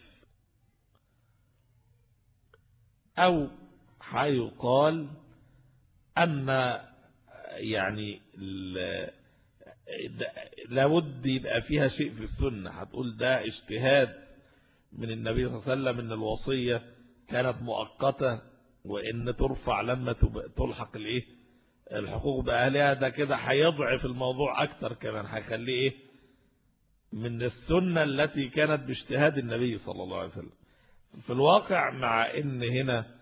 S3: أو هيقال أن يعني لابد يبقى فيها شيء في السنة. هتقول ده اجتهاد من النبي صلى الله عليه وسلم ان الوصية كانت مؤقتة وان ترفع لما تلحق الايه الحقوق بأهلها، ده كده هيضعف الموضوع أكتر كمان، هيخليه إيه من السنة التي كانت باجتهاد النبي صلى الله عليه وسلم. في الواقع مع إن هنا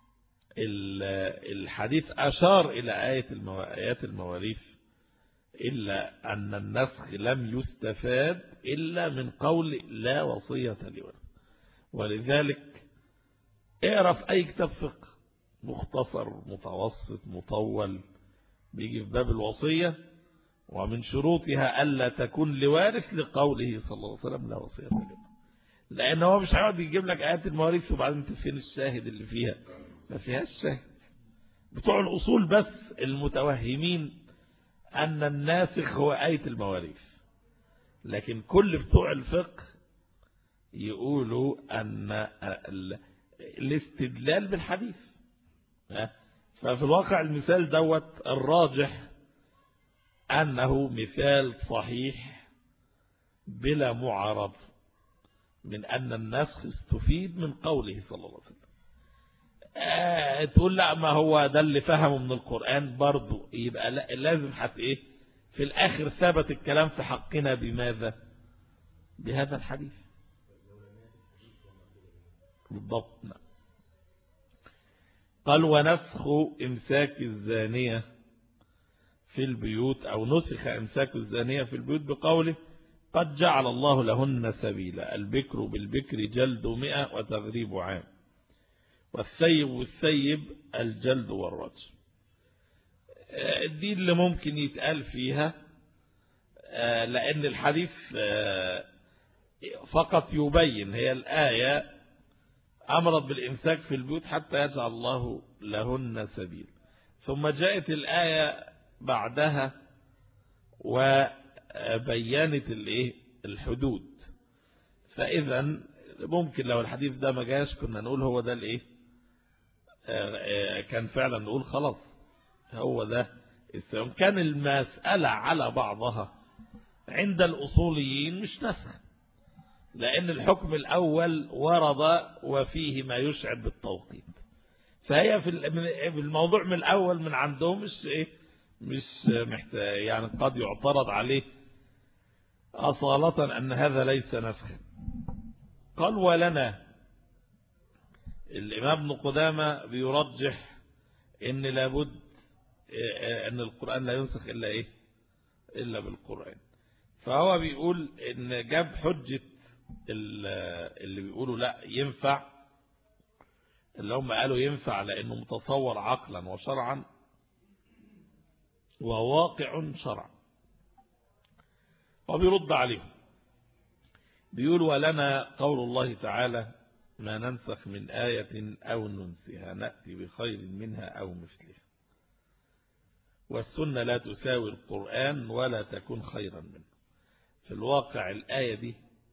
S3: الحديث أشار إلى آية آيات المواريث، إلا أن النسخ لم يستفاد إلا من قول لا وصية لورث. ولذلك اعرف أي كتاب فقه مختصر متوسط مطول بيجي في باب الوصية، ومن شروطها ألا تكون لوارث لقوله صلى الله عليه وسلم لا وصية لورث. لأن هو مش هيقعد يجيب لك آيات المواريث وبعدين تفين الشاهد اللي فيها، ما فيهاش شاهد. بتوع الأصول بس المتوهمين أن الناسخ هو آية المواريث، لكن كل بتوع الفقه يقولوا أن الاستدلال بالحديث. ففي الواقع المثال دوت الراجح أنه مثال صحيح بلا معارض من أن النسخ استفيد من قوله صلى الله عليه وسلم. آه تقول لا ما هو ده اللي فهمه من القرآن برضو، يبقى لازم حتى إيه في الآخر ثبت الكلام في حقنا بماذا؟ بهذا الحديث بالضبط. قال ونسخ إمساك الزانية في البيوت، أو نسخ إمساك الزانية في البيوت بقوله قد جعل الله لهن سبيلا، البكر بالبكر جلد مئة وتغريب عام، والثيب والثيب الجلد والرجم. دي اللي ممكن يتقال فيها، لأن الحديث فقط يبين، هي الآية أمرت بالإمساك في البيوت حتى يجعل الله لهن سبيل، ثم جاءت الآية بعدها وبينت الايه الحدود. فإذا ممكن لو الحديث ده ما جاش كنا نقول هو ده الايه كان فعلا نقول خلاص هو ده السلام. كان المسألة على بعضها عند الأصوليين مش نسخ، لأن الحكم الأول ورد وفيه ما يشعر بالتوقيت، فهي في الموضوع من الأول من عندهم مش إيه مش محتاج، يعني قد يعترض عليه أصالة أن هذا ليس نسخا. قال ولنا الإمام ابن قدامة بيرجح إن لابد أن القرآن لا ينسخ إلا إيه إلا بالقرآن. فهو بيقول إن جاب حجة اللي بيقولوا لا ينفع، اللي هم قالوا ينفع لأنه متصور عقلا وشرعا وواقع شرعا، وبيرد عليهم بيقول ولنا قول الله تعالى ما ننسخ من آية أو ننسها نأتي بخير منها أو مثلها، والسنة لا تساوي القرآن ولا تكون خيرا منه. في الواقع الآية دي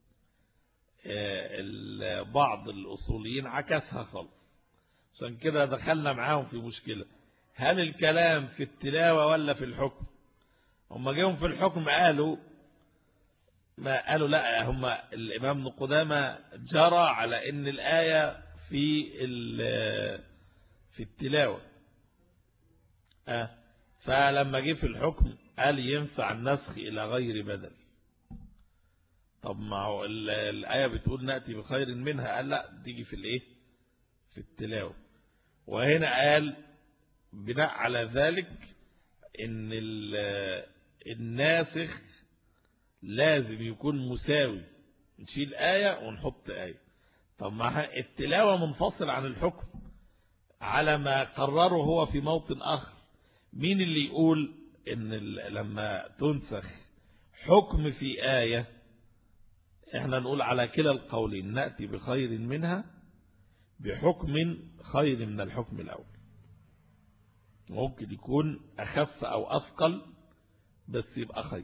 S3: بعض الأصوليين عكسها خالص، عشان كده دخلنا معاهم في مشكلة، هل الكلام في التلاوة ولا في الحكم؟ هم جاهم في الحكم قالوا ما قالوا لا، هم الإمام ابن قدامة جرى على ان الآية في في التلاوة، آه فلما جه في الحكم قال ينفع النسخ إلى غير بدل. طب ما هو الآية بتقول نأتي بخير منها، قال لا تيجي في الايه في التلاوة. وهنا قال بناء على ذلك ان الناسخ لازم يكون مساوي، نشيل آية ونحط آية. طب ما التلاوة منفصل عن الحكم على ما قرره هو في موطن آخر. مين اللي يقول ان لما تنسخ حكم في آية احنا نقول على كلا القولين نأتي بخير منها بحكم خير من الحكم الأول؟ ممكن يكون أخف أو أثقل بس يبقى خير.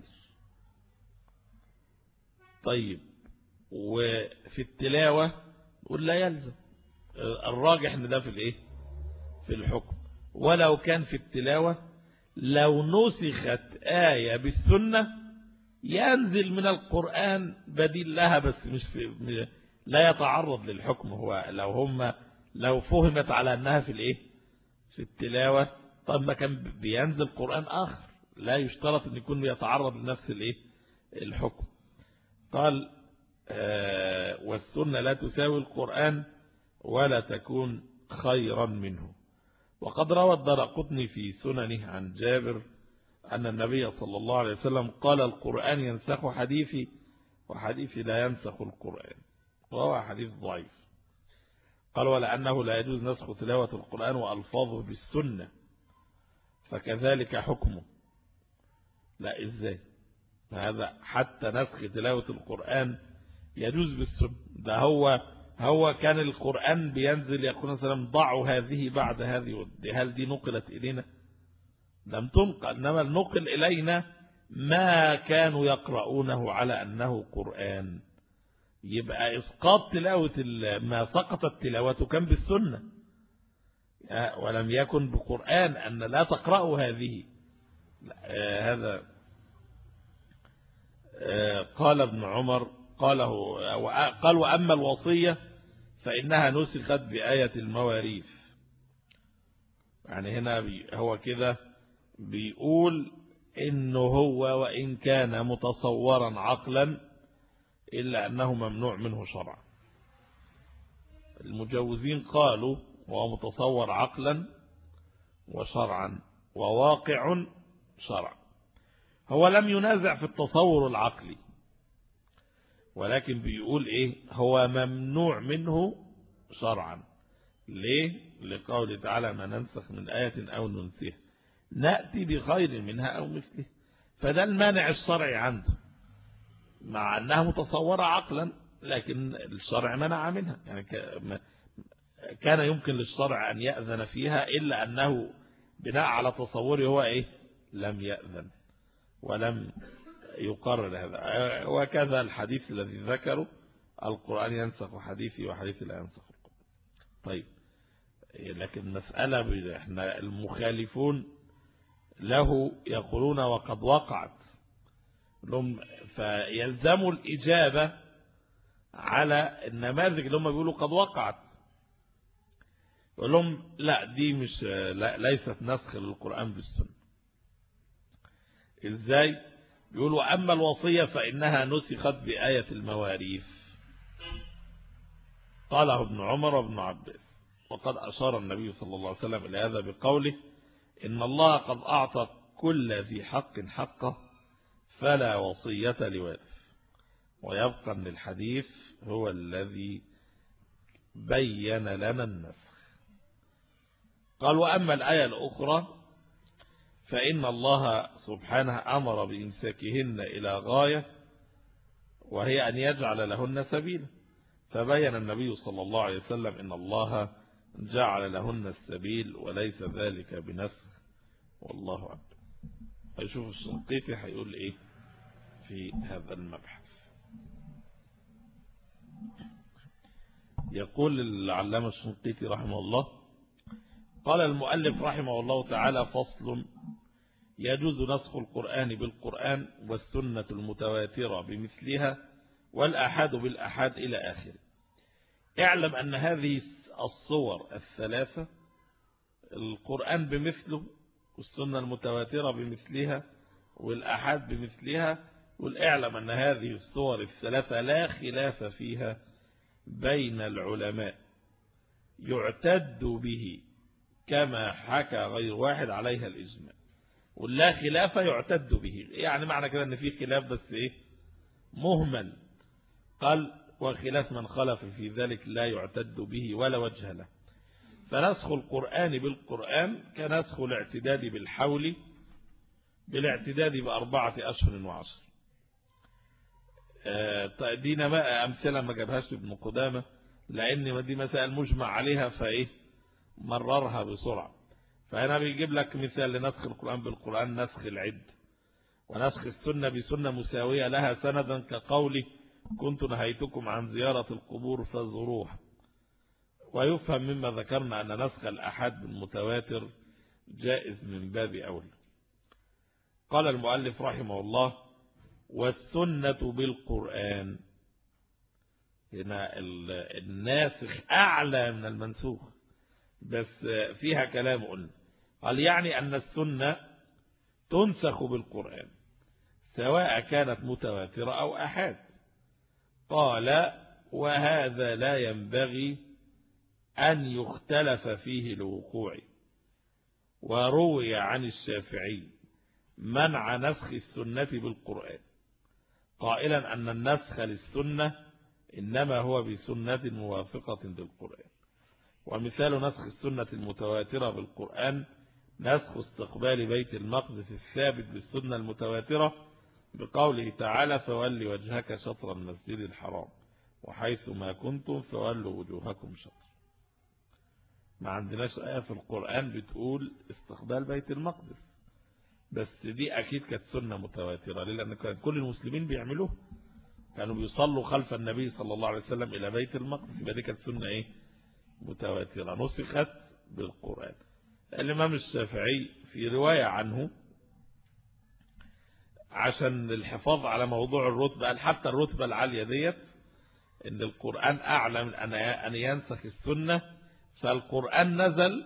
S3: طيب وفي التلاوة نقول لا يلزم، الراجح ان ده في الايه في الحكم. ولو كان في التلاوة لو نسخت آية بالسنة ينزل من القرآن بديل لها، بس مش في لا يتعرض للحكم. هو لو هم لو فهمت على أنها في الايه في التلاوة طب ما كان بينزل قرآن آخر لا يشترط أن يكون يتعرض لنفس الايه الحكم. قال آه والسنة لا تساوي القرآن ولا تكون خيرا منه. وقد روى الدارقطني في سننه عن جابر أن النبي صلى الله عليه وسلم قال القرآن ينسخ حديثي وحديثي لا ينسخ القرآن، وهو حديث ضعيف. قال ولأنه لا يجوز نسخ تلاوة القرآن وألفاظه بالسنة فكذلك حكمه. لا إزاي هذا؟ حتى نسخ تلاوة القرآن يجوز بالسنة. ده هو هو كان القرآن بينزل يقول مثلا ضعوا هذه بعد هذه، هل دي نقلت إلينا؟ لم تنقل، إنما نقل إلينا ما كانوا يقرؤونه على أنه قرآن. يبقى إسقاط تلاوة ما سقطت تلاوته كان بالسنة ولم يكن بقرآن أن لا تقرأوا هذه. هذا قال ابن عمر قاله قال وأما الوصية فإنها نسخت بآية المواريث. يعني هنا هو كده بيقول إنه هو وإن كان متصورا عقلا إلا أنه ممنوع منه شرعا. المجوزين قالوا وهو متصور عقلا وشرعا وواقع شرعا. هو لم ينازع في التصور العقلي ولكن بيقول إيه هو ممنوع منه شرعا. ليه؟ لقوله تعالى ما ننسخ من آية أو ننسيها نأتي بخير منها أو مثله. فده المانع الشرعي عنده مع أنها متصورة عقلا لكن الشرع منع منها. يعني كان يمكن للشرع أن يأذن فيها إلا أنه بناء على تصوره هو إيه لم يأذن ولم يقرر هذا. وكذا الحديث الذي ذكره القرآن ينسخ حديثي وحديثي لا ينسخ القرآن. طيب لكن مسألة احنا المخالفون له يقولون وقد وقعت لهم فيلزموا الإجابة على النماذج اللي هم بيقولوا قد وقعت. يقول لهم لا دي مش لا ليست نسخ للقرآن بالسنة. ازاي؟ بيقولوا أما الوصية فإنها نسخت بآية المواريث. قاله ابن عمر وابن عباس. وقد أشار النبي صلى الله عليه وسلم إلى هذا بقوله إن الله قد أعطى كل ذي حق حقه فلا وصية لوارث. ويبقى أن الحديث هو الذي بين لنا النسخ. قال وأما الآية الأخرى فإن الله سبحانه أمر بإمساكهن إلى غاية وهي أن يجعل لهن سبيلا. فبين النبي صلى الله عليه وسلم إن الله جعل لهن السبيل وليس ذلك بنسخ والله أعلم. هيشوف الشنقيطي هيقول إيه في هذا المبحث. يقول العلامة الشنقيطي رحمه الله قال المؤلف رحمه الله تعالى فصل يجوز نسخ القرآن بالقرآن والسنة المتواترة بمثلها والأحاد بالأحاد إلى آخره. اعلم أن هذه الصور الثلاثة القرآن بمثله والسنة المتواترة بمثلها والأحاد بمثلها والاعلم أن هذه الصور الثلاثة لا خلاف فيها بين العلماء يعتد به كما حكى غير واحد عليها الإجماع. ولا خلاف يعتد به يعني معنى كده أن في خلاف بس إيه مهمل. قال وخلاف من خلف في ذلك لا يعتد به ولا وجه له. فنسخ القرآن بالقرآن كنسخ الاعتداد بالحول بالاعتداد بأربعة أشهر وعشر. دينا بقى أمثلة ما جابهاش ابن قدامة لأن دي مسائل مجمع عليها فإيه مررها بسرعة. فهنا بيجيب لك مثال لنسخ القرآن بالقرآن نسخ العد ونسخ السنة بسنة مساوية لها سندا كقوله كنت نهيتكم عن زيارة القبور فزوروها. ويفهم مما ذكرنا أن نسخ الأحاد بالمتواتر جائز من باب أولى. قال المؤلف رحمه الله والسنة بالقرآن. هنا الناسخ أعلى من المنسوخ بس فيها كلام قلنا. قال يعني أن السنة تنسخ بالقرآن سواء كانت متواترة أو أحاد. قال وهذا لا ينبغي أن يختلف فيه لوقوعه. وروي عن الشافعي منع نسخ السنة بالقرآن قائلا أن النسخ للسنة إنما هو بسنة موافقة للقرآن. ومثال نسخ السنة المتواترة بالقرآن نسخ استقبال بيت المقدس الثابت بالسنة المتواترة بقوله تعالى فولي وجهك شطر المسجد الحرام وحيث ما كنتم فولوا وجوهكم شطر. ما عندناش آية في القرآن بتقول استقبال بيت المقدس، بس دي أكيد كانت سنة متواترة لأن كان كل المسلمين بيعملوه، كانوا بيصلوا خلف النبي صلى الله عليه وسلم إلى بيت المقدس، يبقى دي كانت سنة إيه متواترة نسخت بالقرآن. الإمام الشافعي في رواية عنه عشان الحفاظ على موضوع الرتبة، حتى الرتبة العالية ديت إن القرآن أعلى من أن ينسخ السنة، فالقرآن نزل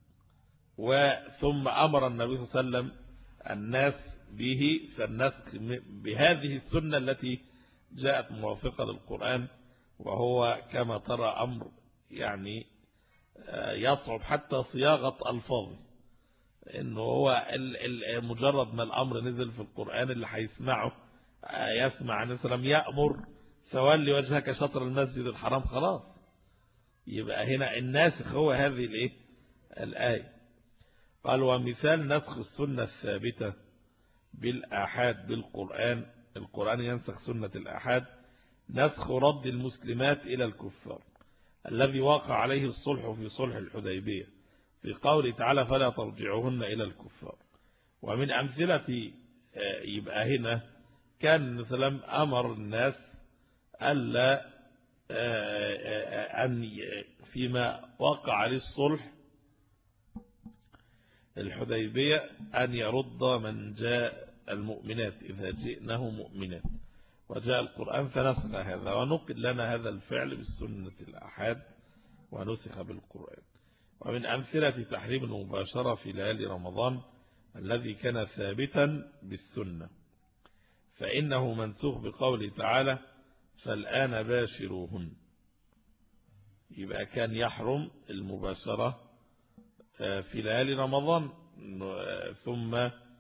S3: وثم أمر النبي صلى الله عليه وسلم الناس به، فالنسخ بهذه السنة التي جاءت موافقة للقرآن، وهو كما ترى أمر يعني يصعب حتى صياغة ألفاظه، إنه هو مجرد ما الأمر نزل في القرآن اللي هيسمعه يسمع النبي صلى الله عليه وسلم يأمر فولي وجهك شطر المسجد الحرام، خلاص يبقى هنا الناسخ هو هذه الايه الآية. قال ومثال نسخ السنة الثابتة بالآحاد بالقرآن، القرآن ينسخ سنة الآحاد نسخ رد المسلمات إلى الكفار الذي وقع عليه الصلح في صلح الحديبية في قوله تعالى فلا ترجعوهن إلى الكفار. ومن أمثلة يبقى هنا كان مثلا أمر الناس ألا أن فيما وقع عليه الصلح الحديبية أن يرد من جاء المؤمنات إذا جئناه مؤمنات، وجاء القرآن فنسخ هذا ونقل لنا هذا الفعل بالسنة الأحاد ونسخ بالقرآن. ومن أمثلة تحريم المباشرة في ليالي رمضان الذي كان ثابتا بالسنة فإنه منسوخ بقوله تعالى فالآن باشروهن، يبقى كان يحرم المباشرة في ليالي رمضان ثم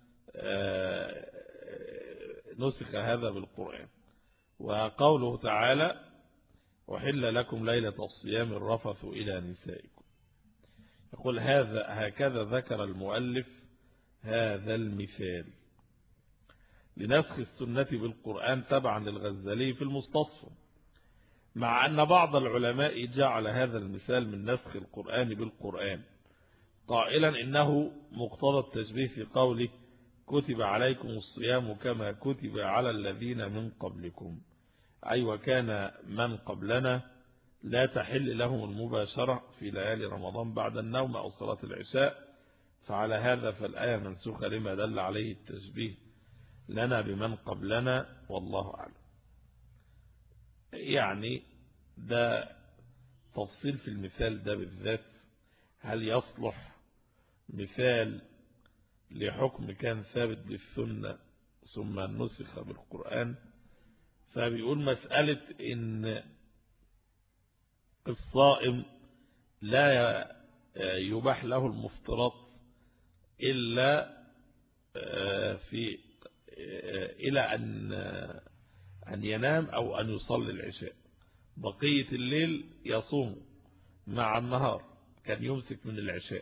S3: نسخ هذا بالقرآن. وقوله تعالى وحل لكم ليلة الصيام الرفث إلى نسائكم، يقول هذا هكذا ذكر المؤلف هذا المثال لنسخ السنة بالقرآن تبعا للغزالي في المستصفى، مع أن بعض العلماء جعل هذا المثال من نسخ القرآن بالقرآن قائلا إنه مقتضى التشبيه في قوله كتب عليكم الصيام كما كتب على الذين من قبلكم، أي وكان من قبلنا لا تحل لهم المباشرة في ليالي رمضان بعد النوم أو صلاة العشاء، فعلى هذا فالآية منسوخة لما دل عليه التشبيه لنا بمن قبلنا والله أعلم. يعني ده تفصيل في المثال ده بالذات، هل يصلح مثال لحكم كان ثابت بالسنة ثم نسخ بالقرآن؟ فبيقول مسألة إن الصائم لا يباح له المفطرات إلا في إلى أن أن ينام أو أن يصلي العشاء، بقية الليل يصوم مع النهار، كان يمسك من العشاء،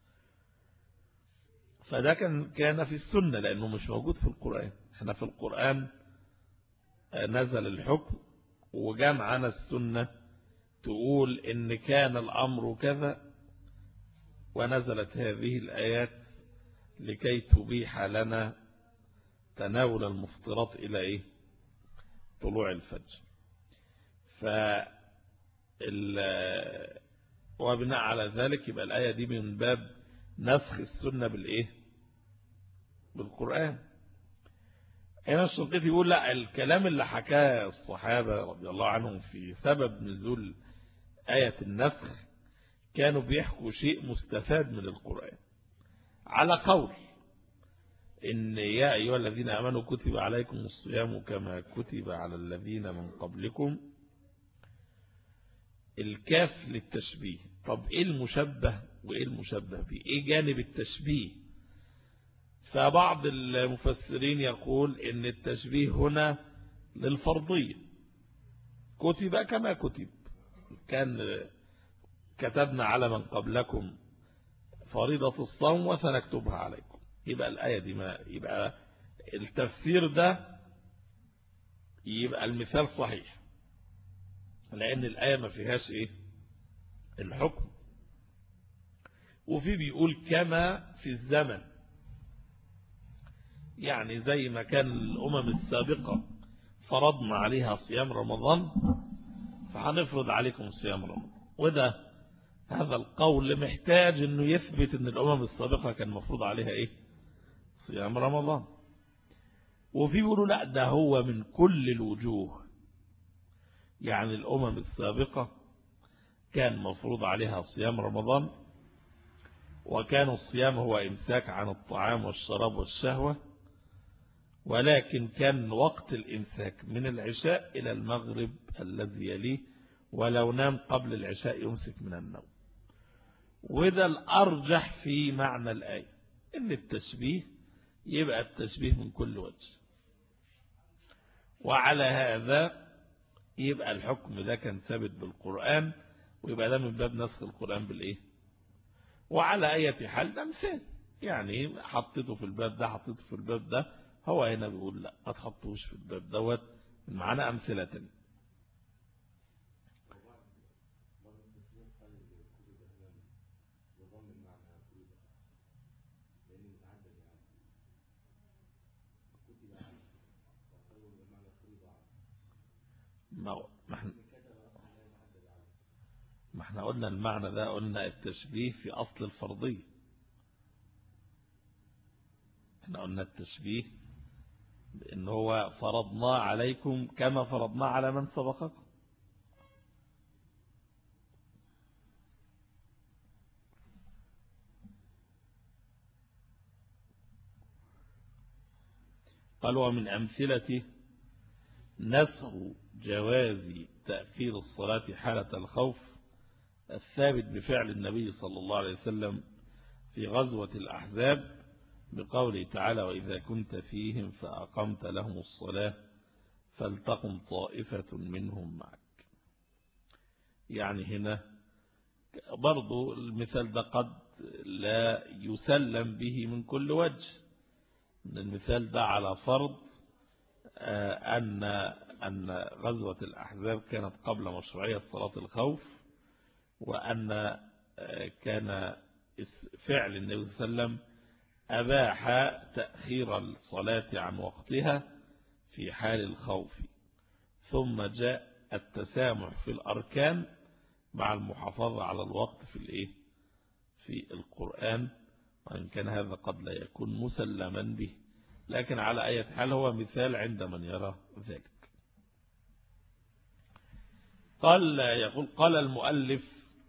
S3: فده كان كان في السنة لأنه مش موجود في القرآن. احنا في القرآن نزل الحكم وجاء معنا السنة تقول إن كان الأمر كذا، ونزلت هذه الآيات لكي تبيح لنا تناول المفطرات إلى إيه طلوع الفجر. ف وبناء على ذلك يبقى الآية دي من باب نسخ السنة بالإيه بالقرآن. هنا الشنقيطي يقول لا، الكلام اللي حكاه الصحابة رضي الله عنهم في سبب نزول آية النسخ كانوا بيحكوا شيء مستفاد من القرآن، على قول إن يا أيها الذين آمنوا كتب عليكم الصيام كما كتب على الذين من قبلكم، الكاف للتشبيه. طب إيه المشبه وإيه المشبه به؟ إيه جانب التشبيه؟ فبعض المفسرين يقول إن التشبيه هنا للفرضية، كتب كما كتب، كان كتبنا على من قبلكم فريضة الصوم وسنكتبها عليكم. يبقى الآية دي ما يبقى التفسير ده يبقى المثال صحيح، لأن الآية ما فيهاش إيه الحكم. وفي بيقول كما في الزمن، يعني زي ما كان الأمم السابقة فرضنا عليها صيام رمضان فهنفرض عليكم صيام رمضان. وده هذا القول محتاج انه يثبت ان الأمم السابقة كان مفروض عليها ايه صيام رمضان. وفي بيقولوا لا، ده هو من كل الوجوه، يعني الأمم السابقة كان مفروض عليها صيام رمضان، وكان الصيام هو إمساك عن الطعام والشراب والشهوة، ولكن كان وقت الإمساك من العشاء إلى المغرب الذي يليه، ولو نام قبل العشاء يمسك من النوم. وده الأرجح في معنى الآية، إن التشبيه يبقى التشبيه من كل وجه، وعلى هذا يبقى الحكم ده كان ثابت بالقرآن، ويبقى ده من باب نسخ القرآن بالإيه. وعلى أي حال ده مثال، يعني حطيته في الباب ده حطيته في الباب ده، هو هنا بيقول لا ما تحطوش في الباب دوت، معنا أمثلة تانية. ما ما احنا قلنا المعنى ده، قلنا التشبيه في أصل الفرضية، احنا قلنا التشبيه إن هو فرضنا عليكم كما فرضنا على من سبقكم. قال ومن أمثلة نسخ جواز تأخير الصلاة حالة الخوف الثابت بفعل النبي صلى الله عليه وسلم في غزوة الأحزاب بقوله تعالى وإذا كنت فيهم فأقمت لهم الصلاة فلتقم طائفة منهم معك. يعني هنا برضو المثال ده قد لا يسلم به من كل وجه، المثال ده على فرض أن أن غزوة الأحزاب كانت قبل مشروعية صلاة الخوف، وأن كان فعل النبي صلى الله عليه وسلم أباح تأخير الصلاة عن وقتها في حال الخوف، ثم جاء التسامح في الأركان مع المحافظة على الوقت في الإيه في القرآن، وإن كان هذا قد لا يكون مسلما به، لكن على أي حال هو مثال عند من يرى ذلك. قال يقول قال المؤلف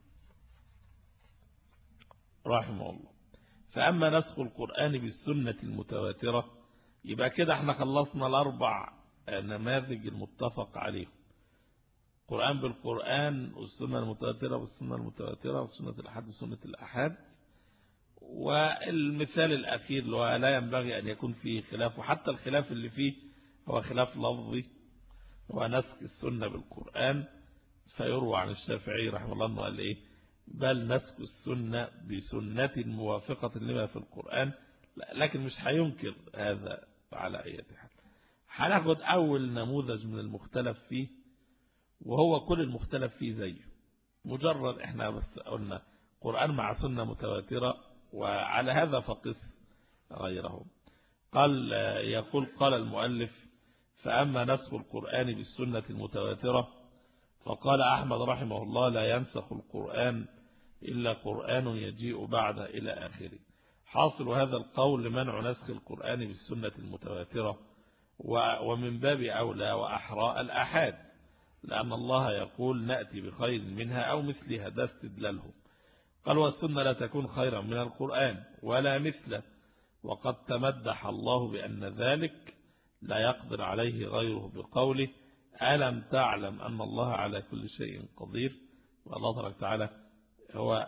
S3: رحمه الله فأما نسخ القرآن بالسنة المتواترة، يبقى كده احنا خلصنا الأربع نماذج المتفق عليهم، القرآن بالقرآن والسنة المتواترة والسنة المتواترة والسنة الأحاد والسنة الأحاد. والمثال الأخير اللي هو لا ينبغي أن يكون فيه خلاف، وحتى الخلاف اللي فيه هو خلاف لفظي، ونسخ السنة بالقرآن. فيروى عن الشافعي رحمه الله أنه قال إيه بل نسخ السنة بسنة موافقة لما في القرآن، لكن مش هينكر هذا على أي حال. هناخد أول نموذج من المختلف فيه، وهو كل المختلف فيه زيه، مجرد احنا بس قلنا قرآن مع سنة متواترة، وعلى هذا فقس غيره. قال يقول قال المؤلف فأما نسخ القرآن بالسنة المتواترة فقال أحمد رحمه الله لا ينسخ القرآن إلا قرآن يجيء بعد إلى آخره. حاصل هذا القول منع نسخ القرآن بالسنة المتواترة، ومن باب أولى وأحرى الأحاد، لأن الله يقول نأتي بخير منها أو مثلها، ده استدلاله. قال والسنة لا تكون خيرا من القرآن ولا مثله، وقد تمدح الله بأن ذلك لا يقدر عليه غيره بقوله ألم تعلم أن الله على كل شيء قدير. والله تبارك وتعالى هو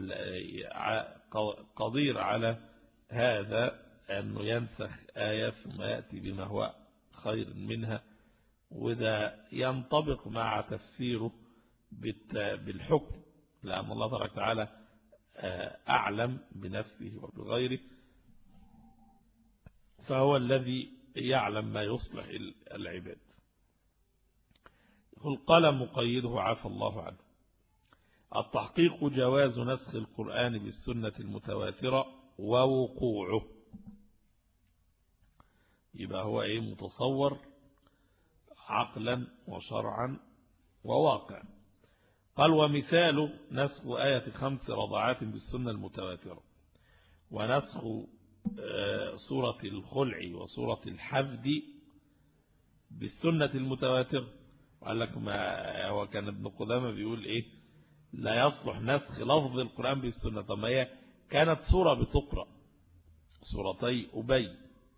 S3: قدير على هذا، أنه ينسخ آية ثم يأتي بما هو خير منها، وده ينطبق مع تفسيره بالحكم، لأن الله تبارك وتعالى أعلم بنفسه وبغيره، فهو الذي يعلم ما يصلح العباد. قال مقيده عفى الله عنه: التحقيق جواز نسخ القرآن بالسنة المتواترة ووقوعه. يبقى هو ايه؟ متصور عقلا وشرعا وواقع. قال ومثال نسخ آية خمس رضعات بالسنة المتواترة، ونسخ سورة الخلع وسورة الحفد بالسنة المتواترة. وقال لك ما هو كان ابن قدامة بيقول ايه؟ لا يصلح نسخ لفظ القرآن بالسنة. طب ما هي كانت سورة بتقرأ، سورتي أبي،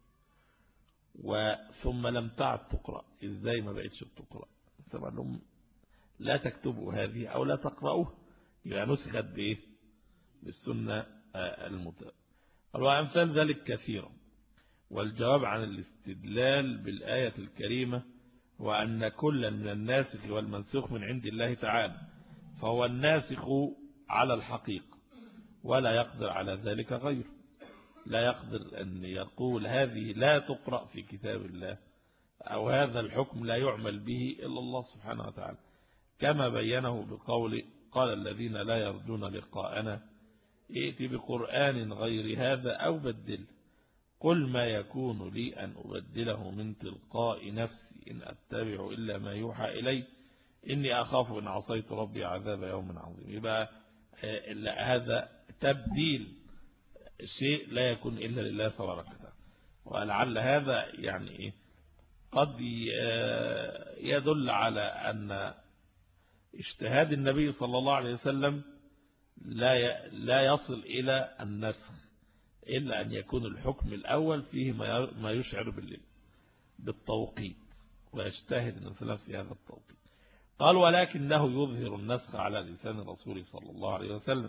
S3: وثم لم تعد تقرأ، ازاي ما بقتش بتقرأ؟ طبعا لهم لا تكتبوا هذه أو لا تقرأوها، يبقى نسخت بإيه؟ بالسنة المتواترة. وأمثال ذلك كثيرا. والجواب عن الاستدلال بالآية الكريمة هو أن كل من الناسخ والمنسوخ من عند الله تعالى، فهو الناسخ على الحقيقة ولا يقدر على ذلك غيره. لا يقدر أن يقول هذه لا تقرأ في كتاب الله، أو هذا الحكم لا يعمل به إلا الله سبحانه وتعالى، كما بينه بقول قال الذين لا يرجون لقاءنا ائت بقرآن غير هذا أو بدل، قل ما يكون لي أن أبدله من تلقاء نفسي إن أتبع إلا ما يوحى إلي إني أخاف إن عصيت ربي عذاب يوم عظيم. يبقى هذا تبديل شيء لا يكون إلا لله تبارك وتعالى. ولعل هذا يعني قد يدل على أن اجتهاد النبي صلى الله عليه وسلم لا لا يصل إلى النسخ، إلا أن يكون الحكم الأول فيه ما يشعر بالتوقيت، ويجتهد النبي صلى الله عليه وسلم في هذا التوقيت. قال ولكنه يظهر النسخ على لسان الرسول صلى الله عليه وسلم،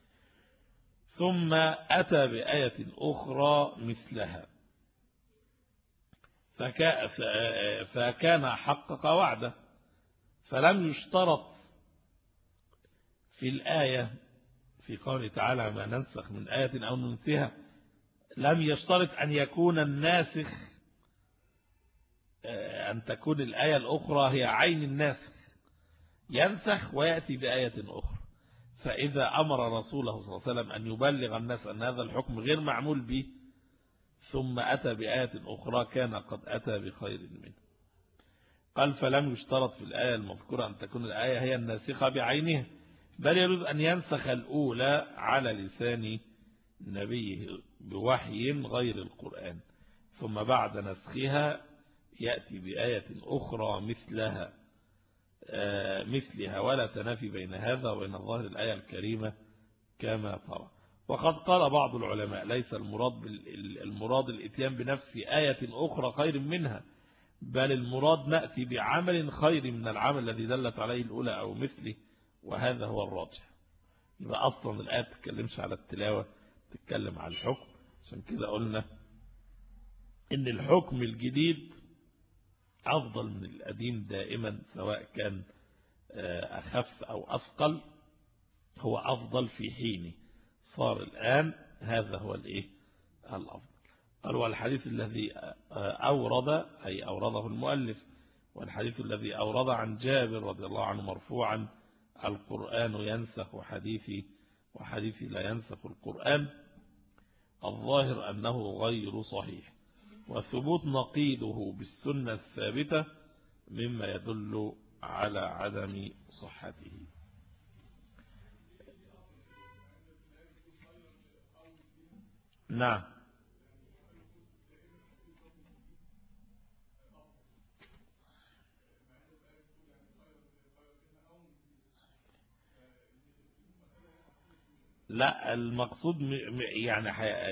S3: ثم أتى بآية أخرى مثلها فكان حقق وعده، فلم يشترط في الآية في قوله تعالى ما ننسخ من آية أو ننسها، لم يشترط أن يكون الناسخ أن تكون الآية الأخرى هي عين الناسخ، ينسخ ويأتي بآية أخرى. فإذا أمر رسوله صلى الله عليه وسلم أن يبلغ الناس أن هذا الحكم غير معمول به ثم أتى بآية أخرى كان قد أتى بخير منه. قال فلم يشترط في الآية المذكورة أن تكون الآية هي الناسخة بعينها، بل يجوز أن ينسخ الأولى على لسان نبيه بوحي غير القرآن، ثم بعد نسخها يأتي بآية أخرى مثلها مثلها ولا تنافي بين هذا وبين ظاهر الآية الكريمة كما ترى. وقد قال بعض العلماء ليس المراد المراد الاتيان بنفس آية أخرى خير منها، بل المراد نأتي بعمل خير من العمل الذي دلت عليه الأولى أو مثله، وهذا هو الراجح. يبقى أصلا الآية تتكلمش على التلاوة، تتكلم على الحكم. عشان كده قلنا إن الحكم الجديد أفضل من القديم دائما، سواء كان أخف أو أثقل هو أفضل في حينه. صار الآن هذا هو الإيه الأفضل. قال والحديث الذي أورد أي أورده المؤلف، والحديث الذي أورد عن جابر رضي الله عنه مرفوعا القرآن ينسخ حديثي وحديثي لا ينسخ القرآن، الظاهر أنه غير صحيح، وثبوت نقيده بالسنة الثابتة مما يدل على عدم صحته. نعم لا المقصود يعني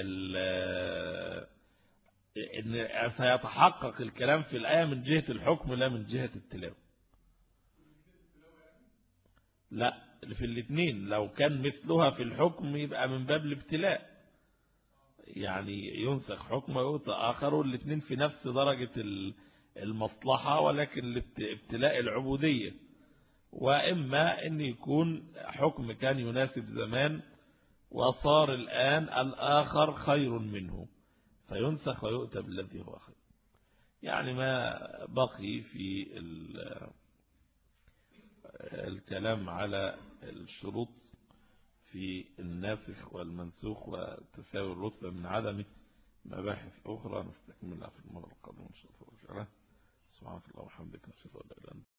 S3: ان سيتحقق الكلام في الآية من جهة الحكم لا من جهة التلاوة. لا في الاثنين، لو كان مثلها في الحكم يبقى من باب الابتلاء، يعني ينسخ حكم ويؤتى آخر، والاثنين في نفس درجة المصلحة ولكن الابتلاء العبودية. وإما أن يكون حكم كان يناسب زمان وصار الآن الآخر خير منه فينسخ ويؤتى بالذي هو خير. يعني ما بقي في الكلام على الشروط في الناسخ والمنسوخ وتساوي الرتبة من عدمه مباحث أخرى نستكملها في المرة القادمة إن شاء الله. سبحانك اللهم وبحمدك نشهد أن لا إله إلا أنت